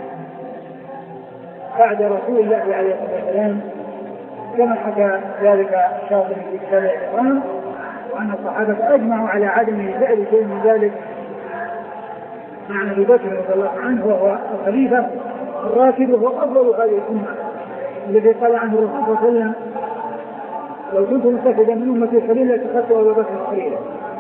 بعد رسول الله عليه الصلاة والسلام، كما حكى ذلك الشاطبي في كتاب الإكرام، وأن الصحابة أجمعوا على عدم فعل شيء من ذلك مع أبي بكر رضي الله عنه وهو الخليفة الراشد وهو أفضل هذه الأمة، الذي قال عنه الرسول صلى الله عليه وسلم: لو كنت متخذا من أمتي خليلا لاتخذت أبا بكر خليلا.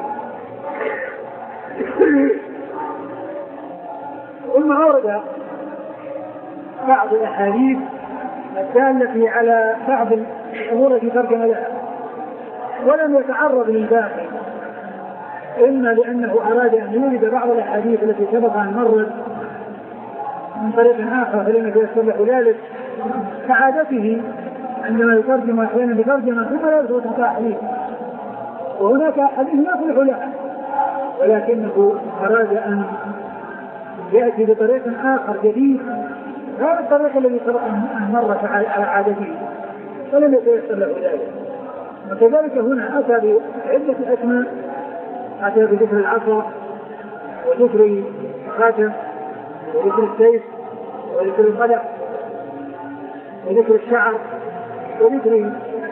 ثم أورد بعض الأحاديث الدالة على بعض الأمور التي ترجم لها، ولم يتعرض للباقي، إما لأنه أراد أن يورد بعض الأحاديث التي سبق أن مرت من طريق آخر فلم يتسلح ذلك كعادته عندما يترجم أحيانا بترجمة ثم لا يذكر تحت حديث، وهناك حديث يصلح لها، ولكنه أراد أن يأتي بطريق آخر جديد غير الطريق الذي سبق أن مرت على عادته فلم يتسلح ذلك. وكذلك هنا أتى بعدة أسماء، أتى بذكر العصا وذكر الخاتم وذكر السيف وذكر القدح وذكر الشعر وذكر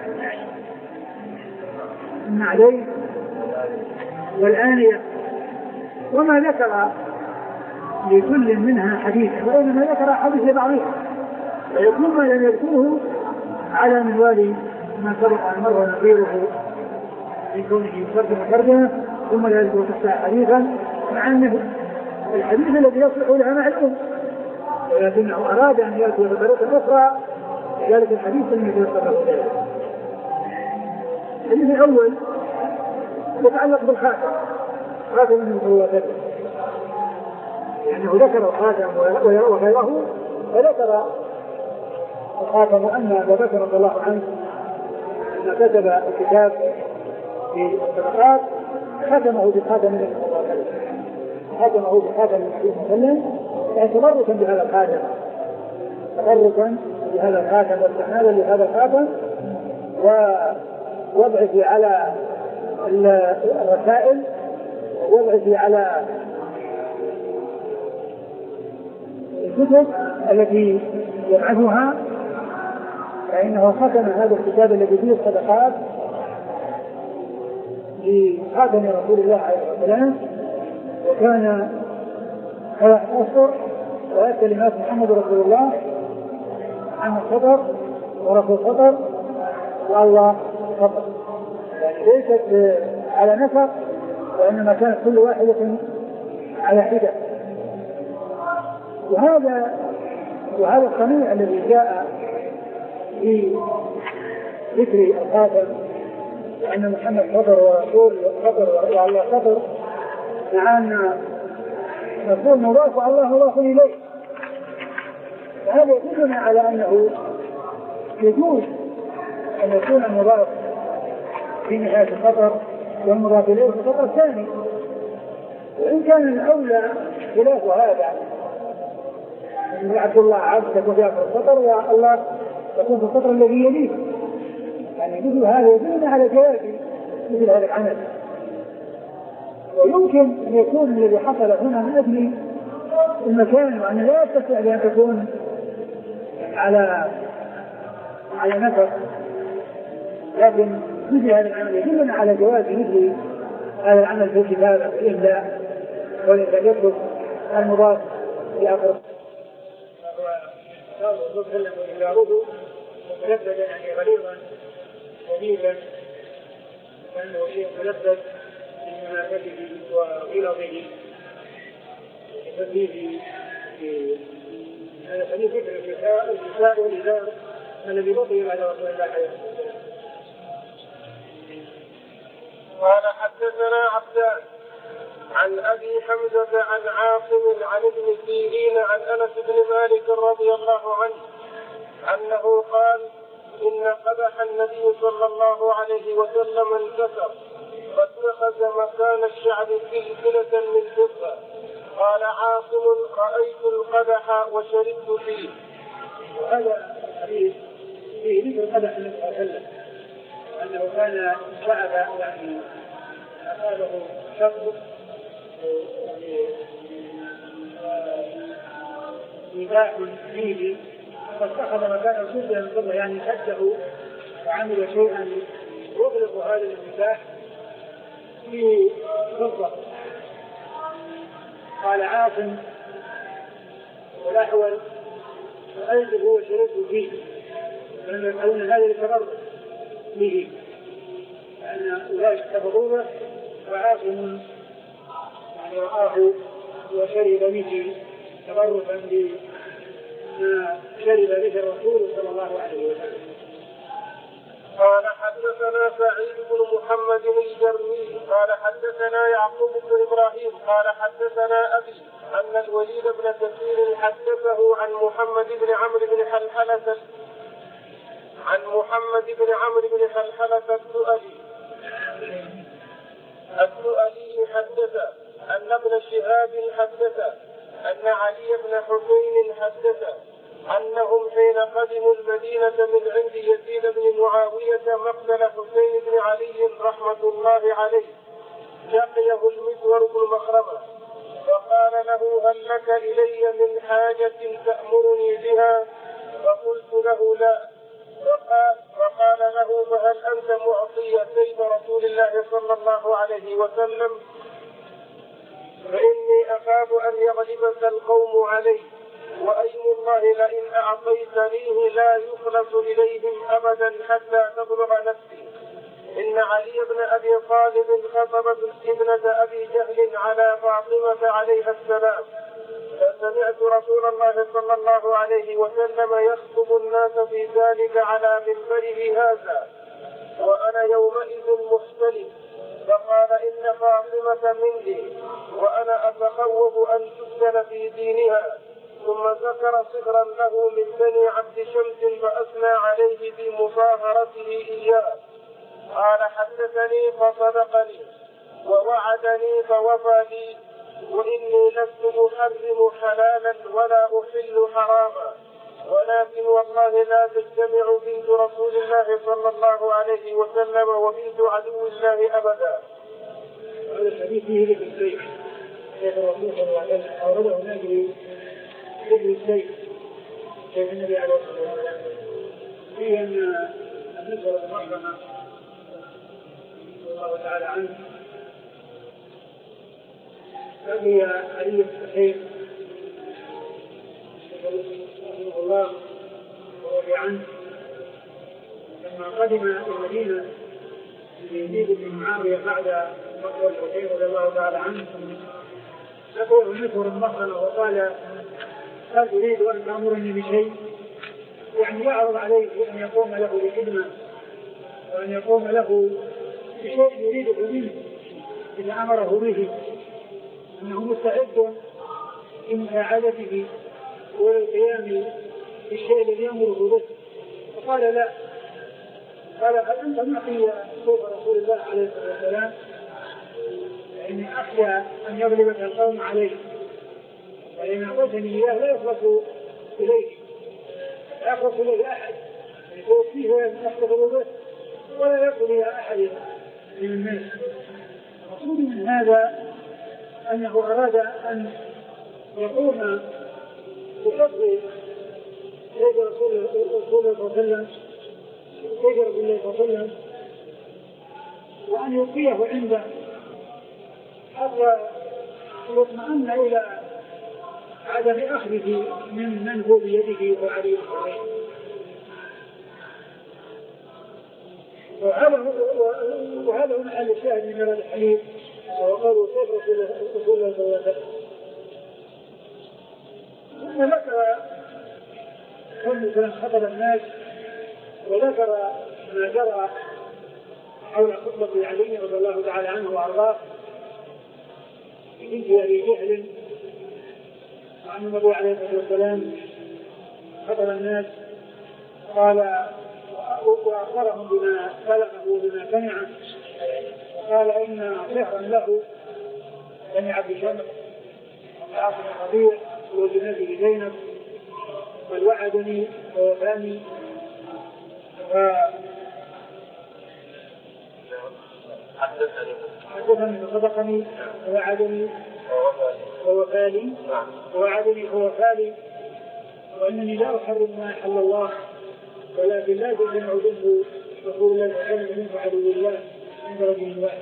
النعلين والآنية، وما ذكر لكل منها حديث، وإنما ذكر حديث بعضها، ويكون ما لم يذكره على منوال ما سبق أن مر نظيره من كونه يترجم ترجمة ثم لا يذكر تحتها حديثا، مع أنه الحديث الذي يصلح لها معلوم، ولكنه أراد أن يأتي بطريقة أخرى لذلك الحديث الذي يتوسط له ذلك. الحديث الأول يتعلق بالخاتم، خاتم من صلى الله عليه وسلم، لأنه ذكر الخاتم وغيره، فذكر الخاتم أن أبا بكر رضي الله عنه لما كتب الكتاب في الصدقات ختمه بخاتم النبي صلى الله عليه وسلم، ختمه بخاتم النبي صلى الله عليه وسلم، يعني تبركا بهذا الخاتم، تبركا بهذا الخاتم واستحمالا لهذا الخاتم ووضعه على الرسائل ووضعه على الكتب التي يبعثها، فإنه ختم هذا الكتاب الذي فيه الصدقات بخاتم رسول الله عليه الصلاة والسلام، وكان ثلاث أسطر وآيات كلمات محمد رسول الله عن الخطر ورسول الخطر والله خطر، يعني ليست على نفق، وإنما كانت كل واحدة على حدة. وهذا وهذا الصنيع الذي جاء في ذكر الخاتم أن محمد خطر ورسول خطر والله خطر، مع أن رسول مضاف والله مضاف إليه، فهذا يدلنا على أنه يجوز أن يكون المضاف في نهاية الخطر والمضاف إليه في الخطر الثاني، وإن كان الأولى خلاف هذا، عبد الله عبد تكون في الخطر والله تكون في الخطر الذي يليه، يعني يعني مثل هذا يدل على جواز مثل هذا العمل. ويمكن أن يكون الذي حصل هنا من أجل المكان، وأن لا يستطيع أن تكون على على نفر، لكن مثل هذا العمل يدل على جواز مثل هذا العمل في الكتابة والإملاء والإملاء يطلب المضاف لآخر وهو مبتلًا وإملاؤه ملبدا يعني غليظا شديدا، لأنه شيء ملبد بمناسبته وغلظه وتنبيه في هذا خليل ذكر الكساء والإزار الذي بقي على رسول الله عليه الصلاة والسلام. قال حدثنا عبدان عن أبي حمزة عن عاصم عن ابن سيرين عن أنس بن مالك رضي الله عنه أنه قال إن قدح النبي صلى الله عليه وسلم انكسر فاتخذ مكان الشعب سلسلة من فضة. قال عاصم رأيت القدح وشربت فيه. وهذا الحديث فيه ذكر القدح الذي أكله أنه كان شعب يعني أخذه شرب يعني نباح فيه فاتخذ مكانه سلسلة من فضة يعني شده وعمل شيئا يغلق هذا النباح في فضة. قال عاصم والأحول رأيته وشربت فيه، لأنه يفعلون هذا للتبرك به لأن أولئك احتفظوا به، وعاصم يعني رآه وشرب به تبركا بما شرب به الرسول صلى الله عليه وسلم. قال حدثنا سعيد بن محمد الجرمي قال حدثنا يعقوب بن إبراهيم قال حدثنا أبي أن الوليد بن كثير حدثه عن محمد بن عمرو بن حلحلة عن محمد بن عمرو بن حلحلة السؤلي السؤلي حدث أن ابن شهاب حدث أن علي بن حسين حدث أنهم حين قدموا المدينة من عند يزيد بن معاوية مقتل حسين بن علي رحمة الله عليه لقيه المسور بن مخرمة وقال له هل لك إلي من حاجة تأمرني بها؟ فقلت له لا. وقال, وقال له فهل أنت معطي سيف رسول الله صلى الله عليه وسلم؟ فإني أخاف أن يغلبك القوم عليه، وأيم الله لئن أعطيتنيه لا يخلص إليهم أبدا حتى تبلغ نفسي. إن علي بن أبي طالب خطب ابنة أبي جهل على فاطمة عليها السلام، فسمعت رسول الله صلى الله عليه وسلم يخطب الناس في ذلك على منبره هذا وأنا يومئذ محتلم، فقال إن فاطمة مني وأنا أتخوف أن تفتن في دينها. ثم ذكر صغرا له من بني عبد شمس فأثنى عليه بمصاهرته إياه. قال حدثني فصدقني ووعدني فوفى لي، وإني لست أحرم حلالا ولا أحل حراما، ولكن والله لا تجتمع بنت رسول الله صلى الله عليه وسلم وبنت عدو الله أبدا. هذا الحديث فيه ذكر السيف، سيف الرسول صلى الله عليه وسلم أورده من أجل ذكر السيف سيف النبي عليه الصلاة والسلام. فيه أن المسور بن مخرمة الله تعالى عنه لقي علي بن حسين رحمه الله ورضي عنه لما قدم المدينة يزيد بن معاوية بعد مقتل الحسين رضي الله تعالى عنه، لقيه المسور بن مخرمة وقال هل تريد أن تأمرني بشيء؟ يعني يعرض عليه أن يقوم له بخدمة وأن يقوم له بشيء يريده منه إذا أمره به، أنه مستعد لمساعدته والقيام بالشيء الذي يأمره به. فقال لا. قال هل أنت معطي سيف رسول الله عليه الصلاة والسلام؟ يعني أخشى أن يغلبك القوم عليه، فإن أعطيتني إياه لا يخلص إليه لا يخلص إليه أحد يتوفيه ويحتفظ به، ولا يصل إلى أحد من الناس. المقصود من هذا أنه أراد أن يقوم بفضل سيد رسول الله صلى الله عليه وسلم سيد رسول الله صلى الله عليه وسلم وأن يلقيه عنده حتى يطمئن إلى عدم أخذه من من هو بيده وعليه عليه. وهذا هو محل الشاهد من هذا الحديث، وقالوا سيف رسول الله صلى الله عليه وسلم. ثم ذكر كل خطب الناس وذكر ما جرى حول خطبة علي رضي الله تعالى عنه وأرضاه بنت أبي جهل، وعن النبي عليه الصلاة والسلام خطب الناس قال وأخبرهم بما بلغه وبما سمع، قال إن سحرا له سمع بشمس وعاصم الربيع وجنته زينب بل وعدني ووفاني حدثني فصدقني ووعدني ووفاني ووعدني فوفاني وإنني لا أحرم ما أحل الله ولكن لا تجمع ذنب رسول الله صلى الله عليه وسلم منه عدو الله عند رجل واحد.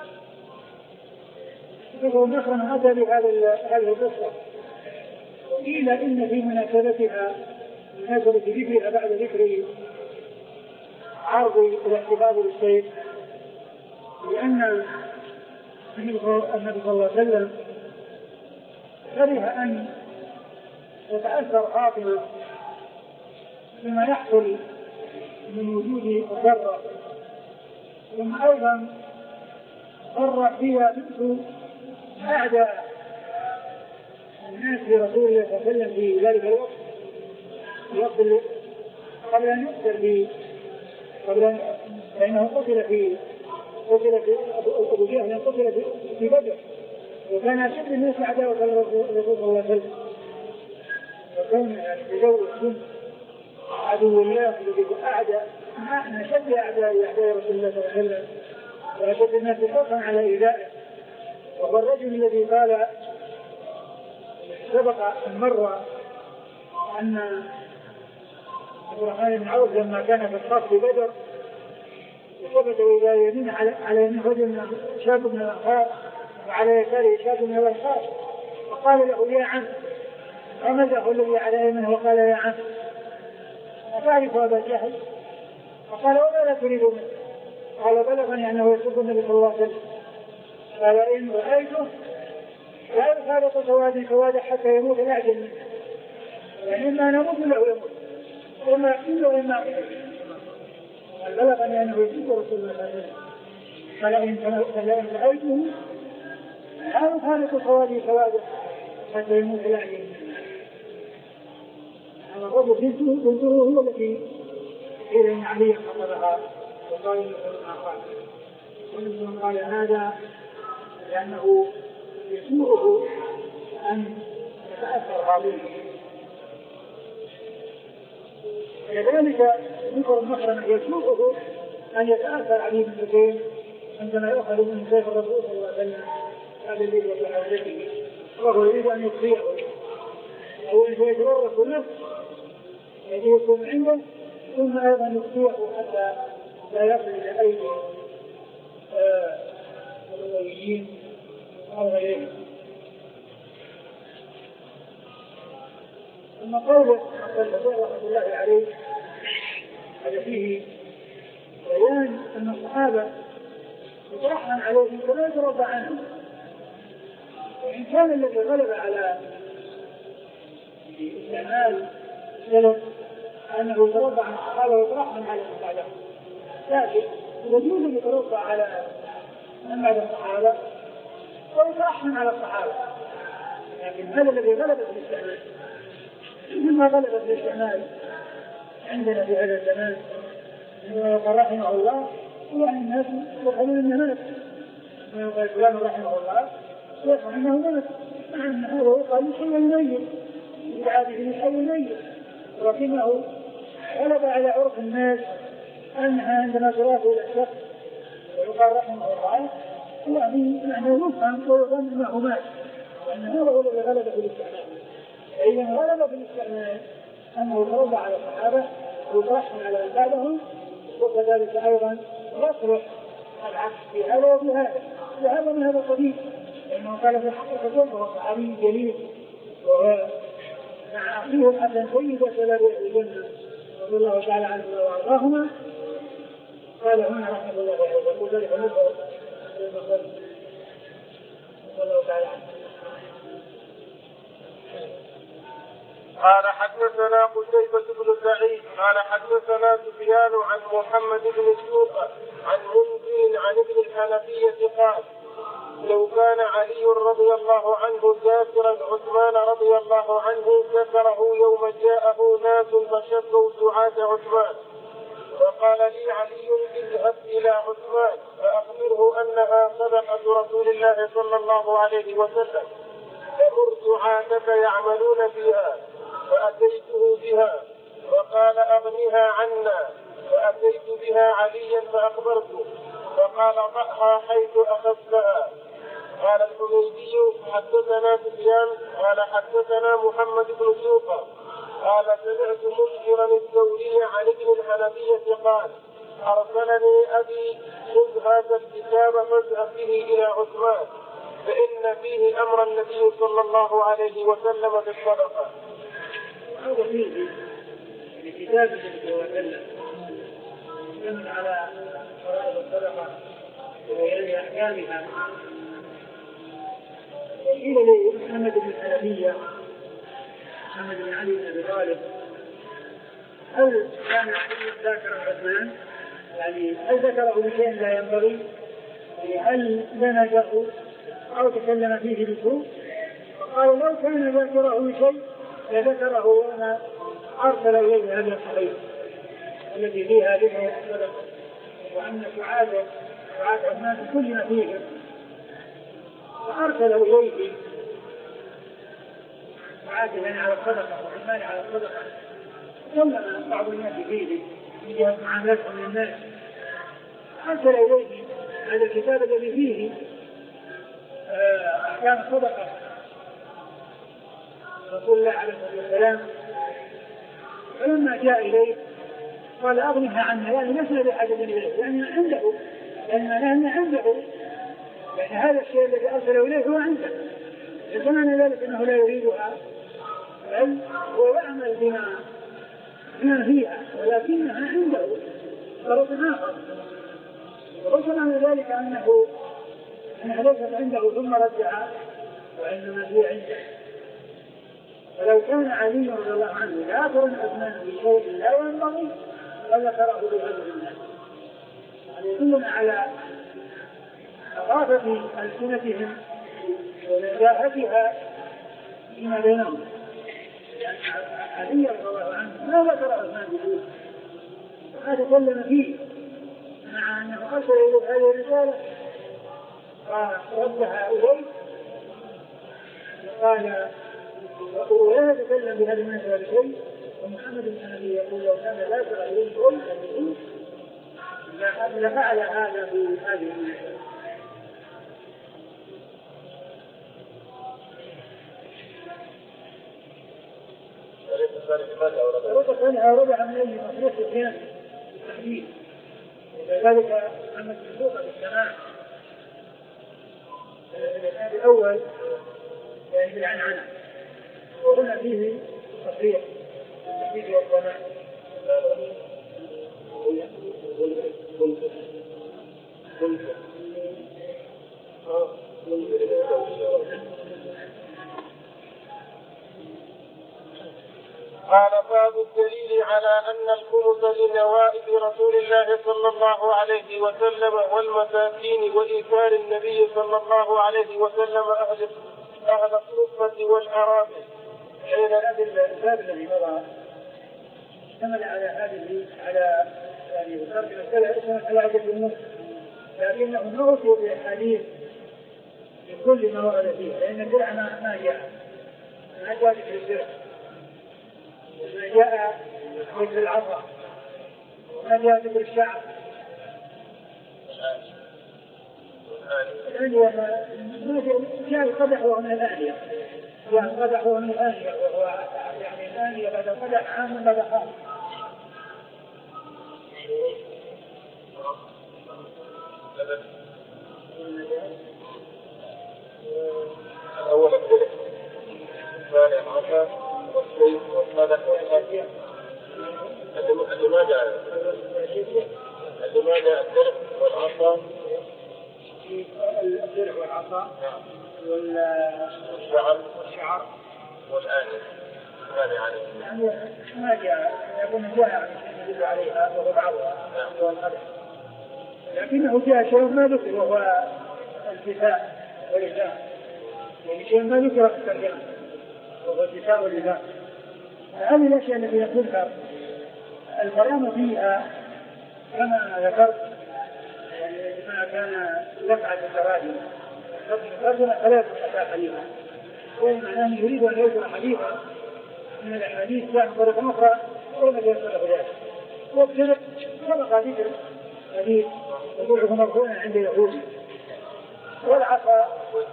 فهو نصرا أتى بهذه القصة. قيل إن في مناسبتها مناسبة ذكرها بعد ذكر عرض الاحتفاظ بالسيف، لأن النبي صلى الله عليه وسلم كره أن تتأثر فاطمة بما يحصل من وجود الضرة، ثم أيضا ضر فيها بنت أعداء الناس لرسول الله صلى الله عليه وسلم في ذلك الوقت، الوقت اللي قبل أن يقتل به، قبل أن لأنه قتل في قتل في أبو جهل قتل في بدر، وكان أشد الناس عداوة للرسول صلى الله عليه وسلم، وكان يتجوز السن عدو الله الذي أعدى من أشد أعداء أعداء رسول الله صلى الله عليه وسلم وأشد الناس خوفا على إيذائه. وهو الرجل الذي قال سبق المرة أن عبد الرحمن بن عوف لما كان في الصف في بدر ثبت إذا يمين على يمين رجل شاب من الأنصار وعلى يساره شاب من الأنصار، فقال له يا عم، ومزحه الذي على يمينه وقال يا عم أتعرف أبا جهل؟ فقال وما لا تريد منه؟ قال بلغني أنه يسب النبي صلى الله عليه وسلم، قال إن رأيته لا يخالط سواد سواد حتى يموت الأعجل منه، يعني إما نموت له يموت وما إلا وإما قال بلغني أنه يسب رسول الله صلى الله عليه وسلم، قال إن رأيته لا يخالط سواد سواد حتى يموت الأعجل منه. هذا الرجل بنته بنته هو التي قيل إن علي خطبها وقال إنه قال ومن قال هذا لأنه يسوءه أن يتأثر هذه. كذلك ذكر مثلا يسوءه أن يتأثر علي بن حسين عندما يأخذ من سيف الرسول صلى الله عليه وسلم هذا الذي يتحدثه وهو يريد أن يطيعه أو أن يتورط نفسه الذي يكون عنده، ثم أيضا يطيعه حتى لا يصل إلى أيدي الأمويين أو غيرهم. ثم قوله رحمة الله عليه هذا فيه بيان أن الصحابة يترحم عليهم ولا يترضى عنهم، وإن كان الذي غلب على استعمال سلف أنه يترضى عن الصحابة ويترحم على من بعدهم، لكن يجوز أن يترضى على من بعد الصحابة ويترحم على الصحابة، لكن هذا الذي غلب في الاستعمال مما غلب في الاستعمال عندنا في هذا الزمان وقال رحمه الله يعني الناس يقولون انه ملك، ويقول فلان رحمه الله يقول انه ملك، مع ان هذا يقال يحيي الميت يدعى به يحيي الميت، ولكنه غلب على عرف الناس أنها عندما تضاف إلى الشخص ويقال رحمه الله يعني معنى يفهم ويظن أنه مات، وأن هذا هو الذي غلب في الاستعمال. إذا غلب في الاستعمال أنه يتوضأ على الصحابة ويترحم على من بعدهم، وكذلك أيضا يصلح العكس في هذا وفي هذا، وهذا من هذا القبيل، لأنه قال في الحقيقة وهو صحابي جليل وهو مع أخيه الحسن سيد شباب الجنة رضي الله تعالى عنه وأرضاهما. قال هنا رحمه الله يقول ذلك نظر رضي الله تعالى عنه. قال حدثنا قتيبة بن سعيد قال حدثنا سفيان عن محمد بن سوق عن منذر عن ابن الحنفية قال لو كان علي رضي الله عنه ذاكرا عثمان رضي الله عنه ذكره يوم جاءه ناس فشكوا سعاة عثمان، فقال لي علي اذهب إلى عثمان فأخبره أنها صدقة رسول الله صلى الله عليه وسلم، فمر سعاتك يعملون فيها، فأتيته بها فقال أغنها عنا، فأتيت بها عليا فأخبرته فقال ضعها حيث أخذتها. قال الحميدي حدثنا سفيان قال حدثنا محمد بن سوق قال سمعت منذرا الثوري عن ابن الحنفية قال أرسلني أبي خذ هذا الكتاب فاذهب به إلى عثمان فإن فيه أمر النبي صلى الله عليه وسلم بالصدقة. هذا فيه الكتاب الذي وسلم يدل على فرائض الصدقة وبيان أحكامها. وقيل لي محمد بن الحنفية محمد بن علي بن أبي طالب هل كان علي ذاكرا عثمان؟ يعني هل ذكره بشيء لا ينبغي؟ هل لنجه أو تكلم فيه بسوء؟ قال لو كان ذاكره بشيء لذكره وأنا أرسل إليه هذا الصحيح الذي فيها ذكر الصدقة وأن سعادة سعادة عثمان بكل ما فيه، فأرسل إليه سعادة على الصدقة وعثمان على الصدقة. ثم بعض الناس فيه من جهة معاملتهم للناس أرسل إليه هذا الكتاب الذي فيه أحكام الصدقة رسول الله عليه الصلاة والسلام. فلما جاء إليه قال أغنها عنها، يعني ليس بحاجة إليه، يعني عنده، لأن عنده، يعني هذا الشيء الذي أرسله إليه هو عنده، لكن ذلك أنه لا يريدها بل هو يعمل بما بما فيها ولكنها عنده طرق آخر. وخصوصا من ذلك أنه أنها ليست عنده ثم رجعها وإنما هي عنده. ولو كان علي رضي الله عنه ذاكرا عثمان بشيء لا ينبغي فذكره بهذا الناس، يعني يدلنا على ثقافة ألسنتهم ونزاهتها فيما بينهم. يعني علي رضي الله عنه ما ذكر عثمان بشيء هذا تكلم فيه مع أنه أرسل إليه هذه الرسالة فردها إليه وقال ولا يتكلم بهذا المناسبة بشيء. ومحمد بن حنبل يقول لو كان لا ترى إليه شيء لفعل هذا في هذه المناسبة. الطريقة الثانية ربع من أجل مصروف الثاني التحديد، وكذلك محمد بن سوق بالسماع الأول يعني بالعنعنة، وهنا فيه تصريح التحديد والسماع. قال باب الدليل على أن الخمس لنوائب رسول الله صلى الله عليه وسلم والمساكين وإيثار النبي صلى الله عليه وسلم أهل أهل الصفة والأرامل. حين هذا الباب الذي مضى اشتمل على هذه على يعني ذكر المسألة اسمها على عدة أمور، لكنه نوصي بأحاديث لكل ما ورد فيه، لأن الدرع ما جاء ما جاء في الدرع، ما جاء مثل العصا هل يجب الشعر؟ الآلية ما جاء القدح وهو من الآلية، جاء القدح وهو من الآلية، وهو يعني الآلية بعد القدح عام بعد خاص. الأول الثلث، الثاني العشر، والثلث والثالث والخامس. اللماذا اللماذا الثلث والعصا؟ الدرع والعصا والشعر والشعر والآلة. هذا يعني ما جاء يكون هو يعني يدل عليها وهو بعضها هو القدح، لكنه جاء شيء ما ذكر وهو الكفاء والإساء، يعني شيء ما ذكر في الترجمة وهو الكفاء والإساء. هذه الأشياء التي يقولها الكلام فيها كما ذكرت ما كان دفعة التراجم ترجم ثلاث أشياء حديثة، ومعناه يريد أن يذكر حديثا من الأحاديث جاء من طريق أخرى ولم يذكر بذلك، وبذلك سبق ذكر حديث يقوله مرفوعا عند يهود. والعصا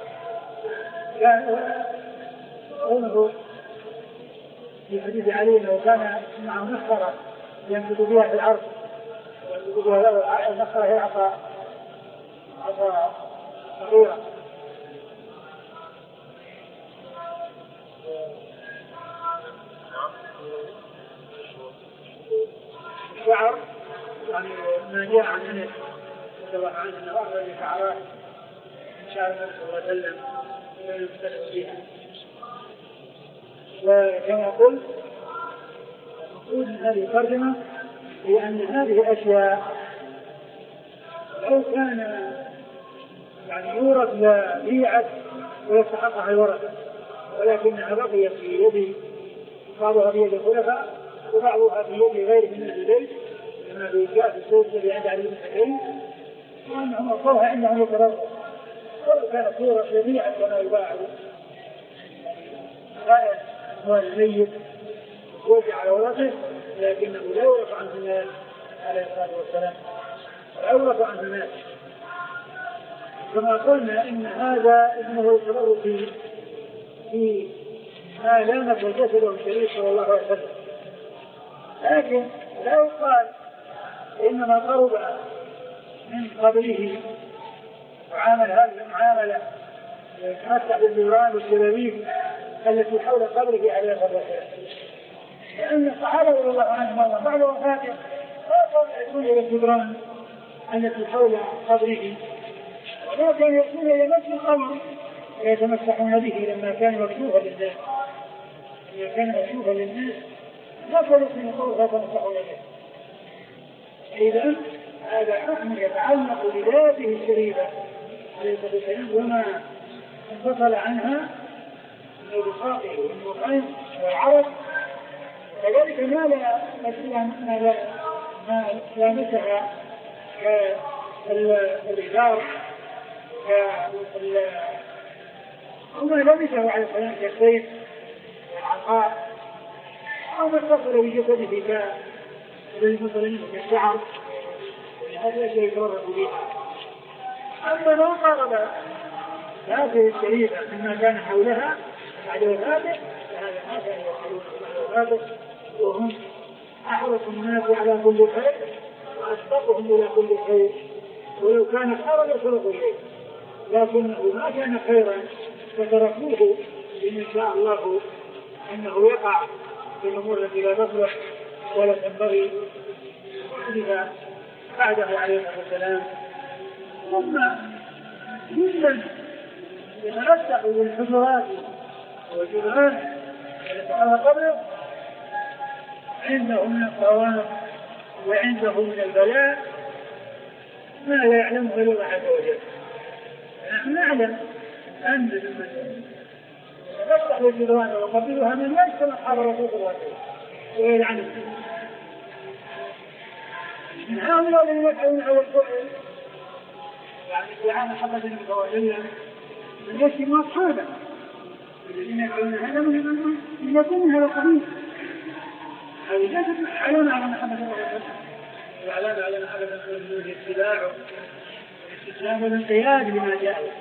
كان قوله في حديث علي أنه كان معه نخرة يمسك بها في الأرض، ويمسك بها النخرة هي عصا عصا صغيرة. الشعر يعني ما جاء عن أنس رضي الله عنه أنه أخرج شعرات من شعر النبي صلى الله عليه وسلم ولم يختلف فيها. وكما قلت المقصود من هذه الترجمة هي أن هذه الأشياء لو كان يعني يورث لبيعة ويستحقها الورثة، ولكنها بقيت في يد بعضها في يد الخلفاء وبعضها في يد غير من البيت كما في جاء في السوق الذي عند علي بن حكيم، وأنهم أصلها عندهم يتربص، ولو كانت تورث لبيعة كما يباع غاية هو الميت وجع على ورثه، لكنه لا يورث عنه الناس عليه الصلاة والسلام، لا يورث عنه الناس. كما قلنا إن هذا إنه يتبرر في في ما لامت وجسده الشريف صلى الله عليه وسلم، لكن لا يقال إنما قرب من قبره وعامل هذه المعاملة يتمتع بالجيران والشبابيك التي حول قبره عليه الصلاة والسلام، لأن الصحابة رضي الله عنهم بعد وفاته خافوا يأتون إلى الجيران التي حول قبره، وما كانوا يأتون إلى نفس القبر ويتمسحون به لما كان مكشوفا للناس، لما كان مكشوفا للناس نفروا من القبر ويتمسحون به. إذا هذا حكم يتعلق بذاته الشريفة عليه الصلاة والسلام وما انفصل عنها من البساطه والنقيم والعرض، كذلك ما لا ما لا ما لامسها كالإزار وما لامسه على الصلاة كالسيف والعقاء أو ما اتصل بجسده كالمثل كالشعر، هذا الشيء يتورط بها. أما ما قرب هذه الشريفة مما كان حولها بعد وفاته فهذا ما كان يقولون بعد وفاته، وهم أحرص الناس على كل خير وأسبقهم إلى كل خير، ولو كان خيرا لسبقوا إليه، لكنه ما كان خيرا فتركوه إن شاء الله أنه يقع في الأمور التي لا تصلح ولا تنبغي لذا بعده عليه الصلاة والسلام. ثم ممن يتمسح بالحجرات والجدران التي على قبره عنده من القوام وعنده من البلاء ما لا يعلمه إلا الله عز وجل. نحن نعلم أن من يتمسح بالجدران ويقبلها من يجتمع حضر رسول الله ويلعنه. من هؤلاء الذين يفعلون على الفعل يعني ادعاء محمد بن كواليا من يشتم أصحابه الذين يفعلون هذا من يكون هذا القبيل، هذه ليست يفعلون على محمد بن كواليا، يعلم على أبدا من اتباعه والاستسلام والانقياد لما جاء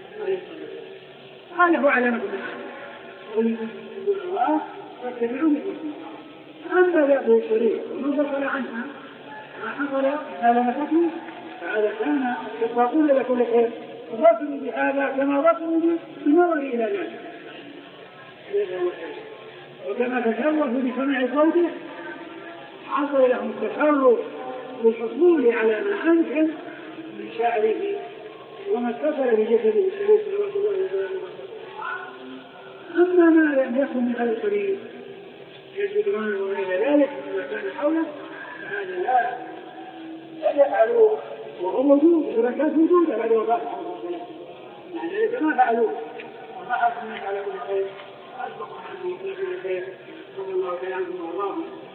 هذا هو علامة قل الله فاتبعوني. أما بعض الشريعة ومن بطل عنها ما حصل على نفسه فهذا كان يطاقون لكل خير وبطلوا بهذا كما بطلوا بالنظر إلى ذلك وكما تشرفوا بسماع صوته حصل لهم التشرف بالحصول على ما أمكن من شعره وما اتصل بجسده الشريف صلوات الله وسلامه. أما ما لم يكن من هذا القريب كالجدران وغير ذلك مما كان حوله فهذا لا لا يفعلوه وهم موجود بركات وجوده بعد وفاة محمد صلى الله عليه وسلم مع ذلك ما فعلوه وما حصلوا على كل خير أسبقوا عنه كل خير صلى الله عليه وسلم.